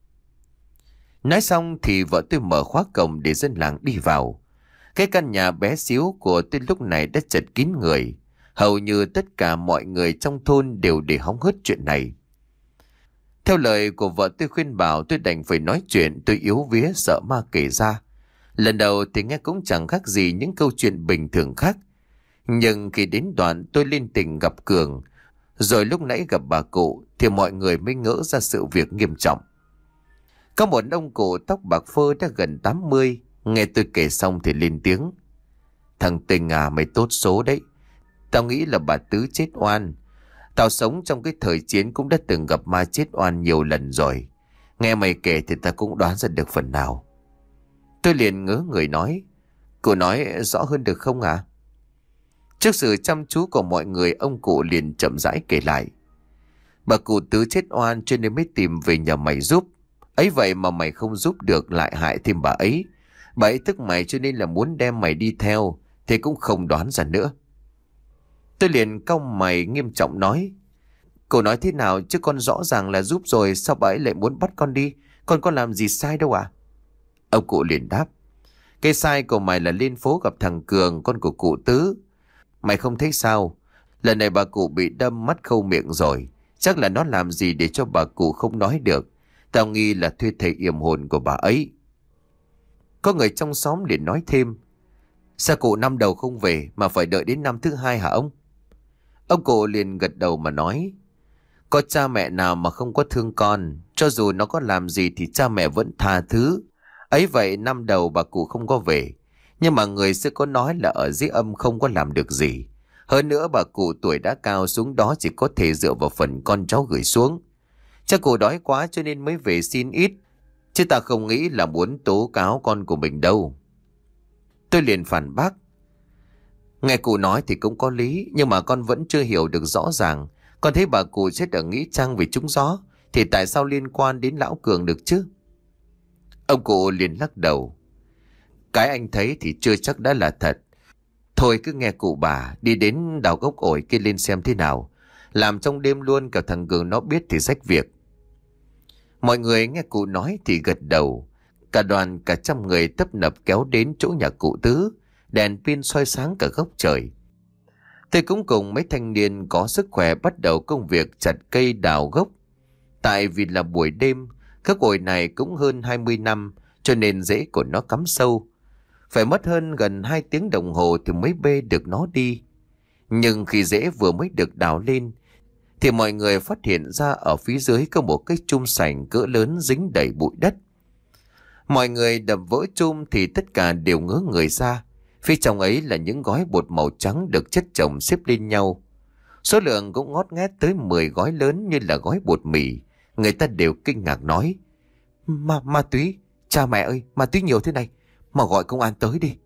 Speaker 1: Nói xong thì vợ tôi mở khóa cổng để dân làng đi vào. Cái căn nhà bé xíu của tôi lúc này đã chật kín người. Hầu như tất cả mọi người trong thôn đều để hóng hớt chuyện này. Theo lời của vợ tôi khuyên bảo, tôi đành phải nói chuyện tôi yếu vía sợ ma kể ra. Lần đầu thì nghe cũng chẳng khác gì những câu chuyện bình thường khác. Nhưng khi đến đoạn tôi lên tỉnh gặp Cường, rồi lúc nãy gặp bà cụ, thì mọi người mới ngỡ ra sự việc nghiêm trọng. Có một ông cụ tóc bạc phơ đã gần tám mươi, nghe tôi kể xong thì lên tiếng. Thằng Tình à, mày tốt số đấy. Tao nghĩ là bà Tứ chết oan. Tao sống trong cái thời chiến cũng đã từng gặp ma chết oan nhiều lần rồi. Nghe mày kể thì ta cũng đoán ra được phần nào. Tôi liền ngớ người nói. Cụ nói rõ hơn được không ạ? À? Trước sự chăm chú của mọi người, ông cụ liền chậm rãi kể lại. Bà cụ Tứ chết oan cho nên mới tìm về nhờ mày giúp. Ấy vậy mà mày không giúp được lại hại thêm bà ấy. Bà ấy tức mày cho nên là muốn đem mày đi theo, thì cũng không đoán ra nữa. Tôi liền cau mày nghiêm trọng nói. Cô nói thế nào chứ, con rõ ràng là giúp rồi, sao bà ấy lại muốn bắt con đi? Con có làm gì sai đâu à? Ông cụ liền đáp. Cái sai của mày là lên phố gặp thằng Cường, con của cụ Tứ. Mày không thấy sao? Lần này bà cụ bị đâm mắt khâu miệng rồi. Chắc là nó làm gì để cho bà cụ không nói được. Tao nghi là thuê thầy yểm hồn của bà ấy. Có người trong xóm liền nói thêm: Sao cụ năm đầu không về mà phải đợi đến năm thứ hai hả ông? Ông cụ liền gật đầu mà nói: Có cha mẹ nào mà không có thương con, cho dù nó có làm gì thì cha mẹ vẫn tha thứ. Ấy vậy năm đầu bà cụ không có về, nhưng mà người xưa có nói là ở dưới âm không có làm được gì. Hơn nữa bà cụ tuổi đã cao, xuống đó chỉ có thể dựa vào phần con cháu gửi xuống. Chắc cụ đói quá cho nên mới về xin ít, chứ ta không nghĩ là muốn tố cáo con của mình đâu. Tôi liền phản bác: Nghe cụ nói thì cũng có lý, nhưng mà con vẫn chưa hiểu được rõ ràng. Con thấy bà cụ chết ở Nghĩa Trang vì trúng gió, thì tại sao liên quan đến lão Cường được chứ? Ông cụ liền lắc đầu: Cái anh thấy thì chưa chắc đã là thật. Thôi cứ nghe cụ bà đi đến đào gốc ổi kia lên xem thế nào. Làm trong đêm luôn, cả thằng Cường nó biết thì rách việc. Mọi người nghe cụ nói thì gật đầu. Cả đoàn cả trăm người tấp nập kéo đến chỗ nhà cụ Tứ. Đèn pin soi sáng cả góc trời. Tôi cũng cùng mấy thanh niên có sức khỏe bắt đầu công việc chặt cây đào gốc. Tại vì là buổi đêm, gốc ổi này cũng hơn hai mươi năm, cho nên rễ của nó cắm sâu. Phải mất hơn gần hai tiếng đồng hồ thì mới bê được nó đi. Nhưng khi rễ vừa mới được đào lên, thì mọi người phát hiện ra ở phía dưới có một cái chum sành cỡ lớn dính đầy bụi đất. Mọi người đập vỡ chum thì tất cả đều ngớ người ra. Phía trong ấy là những gói bột màu trắng được chất chồng xếp lên nhau. Số lượng cũng ngót nghét tới mười gói lớn như là gói bột mì. Người ta đều kinh ngạc nói: Ma, ma túy, cha mẹ ơi, ma túy nhiều thế này, mà gọi công an tới đi.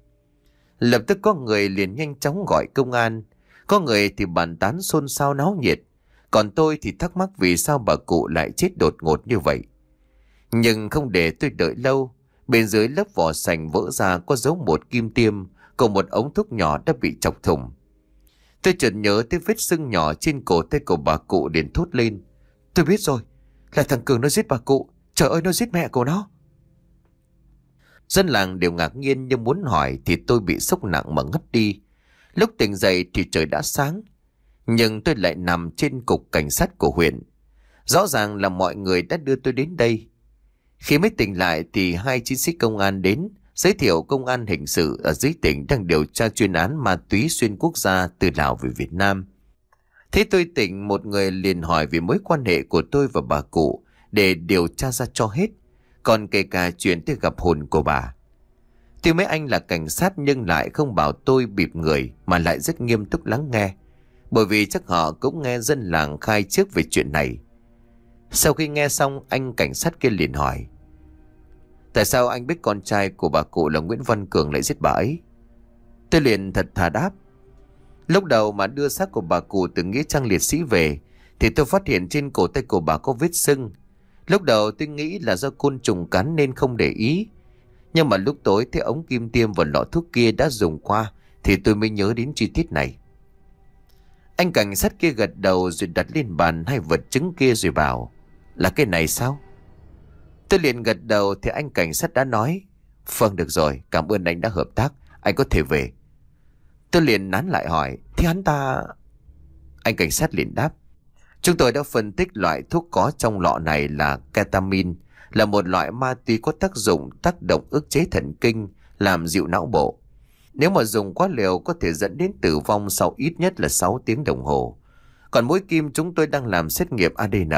Speaker 1: Lập tức có người liền nhanh chóng gọi công an. Có người thì bàn tán xôn xao náo nhiệt. Còn tôi thì thắc mắc vì sao bà cụ lại chết đột ngột như vậy. Nhưng không để tôi đợi lâu, bên dưới lớp vỏ sành vỡ ra có dấu một kim tiêm, cùng một ống thuốc nhỏ đã bị chọc thủng. Tôi chợt nhớ tới vết sưng nhỏ trên cổ tay của bà cụ, liền thốt lên: Tôi biết rồi, là thằng Cường nó giết bà cụ. Trời ơi, nó giết mẹ của nó. Dân làng đều ngạc nhiên nhưng muốn hỏi thì tôi bị sốc nặng mà ngất đi. Lúc tỉnh dậy thì trời đã sáng, nhưng tôi lại nằm trên cục cảnh sát của huyện. Rõ ràng là mọi người đã đưa tôi đến đây. Khi mới tỉnh lại thì hai chiến sĩ công an đến, giới thiệu công an hình sự ở dưới tỉnh đang điều tra chuyên án ma túy xuyên quốc gia từ Lào về Việt Nam. Thế tôi tỉnh, một người liền hỏi về mối quan hệ của tôi và bà cụ để điều tra ra cho hết, còn kể cả chuyện tôi gặp hồn của bà. Tuy mấy anh là cảnh sát nhưng lại không bảo tôi bịp người, mà lại rất nghiêm túc lắng nghe, bởi vì chắc họ cũng nghe dân làng khai trước về chuyện này. Sau khi nghe xong, anh cảnh sát kia liền hỏi: Tại sao anh biết con trai của bà cụ là Nguyễn Văn Cường lại giết bà ấy? Tôi liền thật thà đáp: Lúc đầu mà đưa xác của bà cụ từ nghĩa trang liệt sĩ về thì tôi phát hiện trên cổ tay của bà có vết sưng. Lúc đầu tôi nghĩ là do côn trùng cắn nên không để ý, nhưng mà lúc tối thấy ống kim tiêm và lọ thuốc kia đã dùng qua thì tôi mới nhớ đến chi tiết này. Anh cảnh sát kia gật đầu rồi đặt lên bàn hai vật chứng kia rồi bảo: Là cái này sao? Tôi liền gật đầu thì anh cảnh sát đã nói: Vâng, được rồi, cảm ơn anh đã hợp tác, anh có thể về. Tôi liền nán lại hỏi: Thì hắn ta... Anh cảnh sát liền đáp: Chúng tôi đã phân tích loại thuốc có trong lọ này là ketamine, là một loại ma túy có tác dụng tác động ức chế thần kinh, làm dịu não bộ. Nếu mà dùng quá liều có thể dẫn đến tử vong sau ít nhất là sáu tiếng đồng hồ. Còn mũi kim chúng tôi đang làm xét nghiệm a đê en.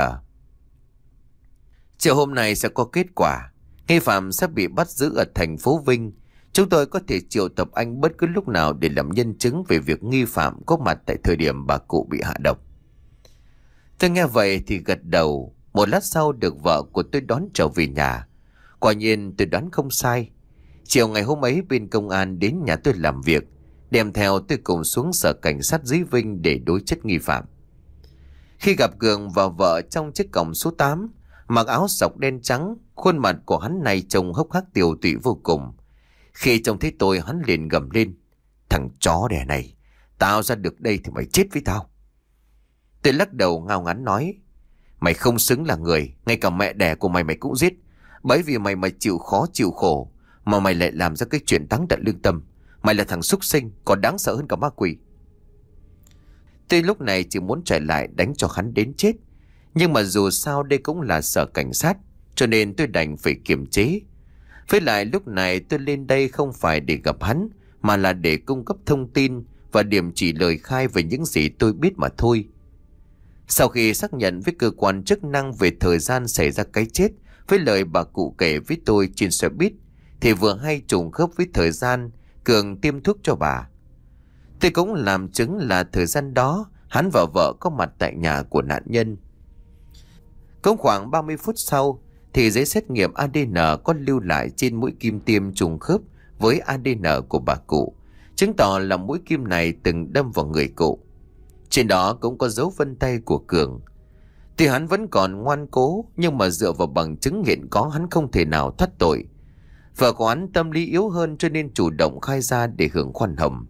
Speaker 1: Chiều hôm nay sẽ có kết quả. Nghi phạm sẽ bị bắt giữ ở thành phố Vinh. Chúng tôi có thể triệu tập anh bất cứ lúc nào để làm nhân chứng về việc nghi phạm có mặt tại thời điểm bà cụ bị hạ độc. Tôi nghe vậy thì gật đầu. Một lát sau được vợ của tôi đón trở về nhà. Quả nhiên tôi đoán không sai. Chiều ngày hôm ấy bên công an đến nhà tôi làm việc, đem theo tôi cùng xuống sở cảnh sát dưới Vinh để đối chất nghi phạm. Khi gặp Cường và vợ trong chiếc còng số tám, mặc áo sọc đen trắng, khuôn mặt của hắn này trông hốc hác tiều tụy vô cùng. Khi trông thấy tôi, hắn liền gầm lên: Thằng chó đẻ này, tao ra được đây thì mày chết với tao. Tôi lắc đầu ngao ngán nói: Mày không xứng là người, ngay cả mẹ đẻ của mày mày cũng giết. Bởi vì mày mày chịu khó chịu khổ mà mày lại làm ra cái chuyện đáng tận lương tâm. Mày là thằng súc sinh, còn đáng sợ hơn cả ma quỷ. Tôi lúc này chỉ muốn chạy lại đánh cho hắn đến chết, nhưng mà dù sao đây cũng là sở cảnh sát, cho nên tôi đành phải kiềm chế. Với lại lúc này tôi lên đây không phải để gặp hắn, mà là để cung cấp thông tin và điểm chỉ lời khai về những gì tôi biết mà thôi. Sau khi xác nhận với cơ quan chức năng về thời gian xảy ra cái chết với lời bà cụ kể với tôi trên xe buýt, thì vừa hay trùng khớp với thời gian Cường tiêm thuốc cho bà. Tôi cũng làm chứng là thời gian đó hắn và vợ có mặt tại nhà của nạn nhân. Cũng khoảng ba mươi phút sau thì giấy xét nghiệm a đê en có lưu lại trên mũi kim tiêm trùng khớp với a đê en của bà cụ, chứng tỏ là mũi kim này từng đâm vào người cụ. Trên đó cũng có dấu vân tay của Cường. Thì hắn vẫn còn ngoan cố, nhưng mà dựa vào bằng chứng hiện có, hắn không thể nào thoát tội. Vợ của hắn tâm lý yếu hơn cho nên chủ động khai ra để hưởng khoan hồng.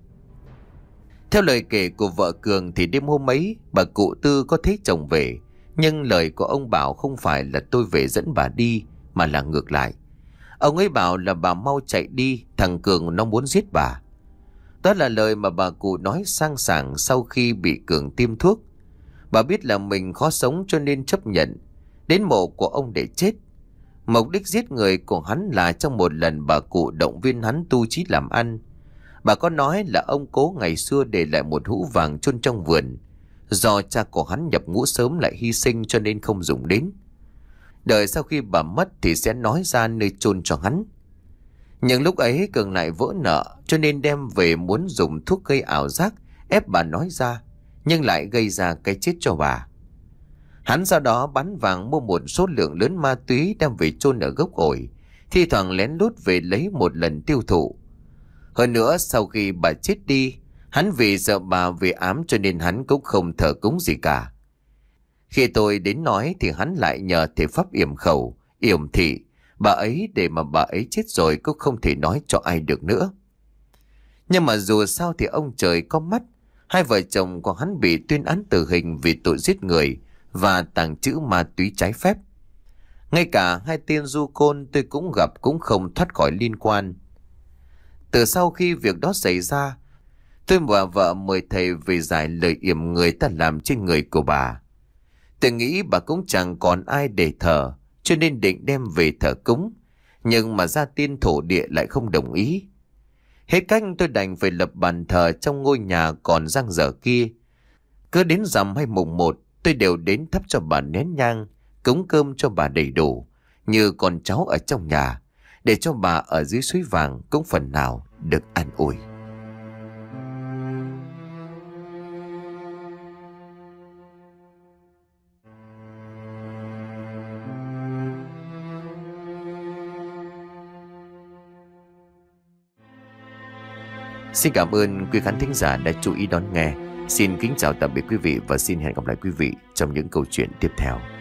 Speaker 1: Theo lời kể của vợ Cường thì đêm hôm ấy bà cụ Tư có thấy chồng về, nhưng lời của ông bảo không phải là tôi về dẫn bà đi, mà là ngược lại. Ông ấy bảo là bà mau chạy đi, thằng Cường nó muốn giết bà. Đó là lời mà bà cụ nói sang sảng sau khi bị Cường tiêm thuốc. Bà biết là mình khó sống cho nên chấp nhận đến mộ của ông để chết. Mục đích giết người của hắn là trong một lần bà cụ động viên hắn tu chí làm ăn. Bà có nói là ông cố ngày xưa để lại một hũ vàng chôn trong vườn. Do cha của hắn nhập ngũ sớm lại hy sinh cho nên không dùng đến. Đợi sau khi bà mất thì sẽ nói ra nơi chôn cho hắn. Nhưng lúc ấy Cường lại vỡ nợ cho nên đem về muốn dùng thuốc gây ảo giác ép bà nói ra, nhưng lại gây ra cái chết cho bà. Hắn sau đó bán vàng mua một số lượng lớn ma túy đem về chôn ở gốc ổi, thi thoảng lén lút về lấy một lần tiêu thụ. Hơn nữa sau khi bà chết đi, hắn vì sợ bà về ám cho nên hắn cũng không thờ cúng gì cả. Khi tôi đến nói thì hắn lại nhờ thể pháp yểm khẩu, yểm thị bà ấy, để mà bà ấy chết rồi cũng không thể nói cho ai được nữa. Nhưng mà dù sao thì ông trời có mắt, hai vợ chồng của hắn bị tuyên án tử hình vì tội giết người và tàng trữ ma túy trái phép. Ngay cả hai tên du côn tôi cũng gặp cũng không thoát khỏi liên quan. Từ sau khi việc đó xảy ra, tôi và vợ mời thầy về giải lời yểm người ta làm trên người của bà. Tôi nghĩ bà cũng chẳng còn ai để thờ, cho nên định đem về thờ cúng, nhưng mà gia tiên thổ địa lại không đồng ý. Hết cách tôi đành phải lập bàn thờ trong ngôi nhà còn dang dở kia. Cứ đến rằm hay mùng một tôi đều đến thắp cho bà nén nhang, cúng cơm cho bà đầy đủ như con cháu ở trong nhà, để cho bà ở dưới suối vàng cũng phần nào được an ủi. Xin cảm ơn quý khán thính giả đã chú ý đón nghe. Xin kính chào tạm biệt quý vị và xin hẹn gặp lại quý vị trong những câu chuyện tiếp theo.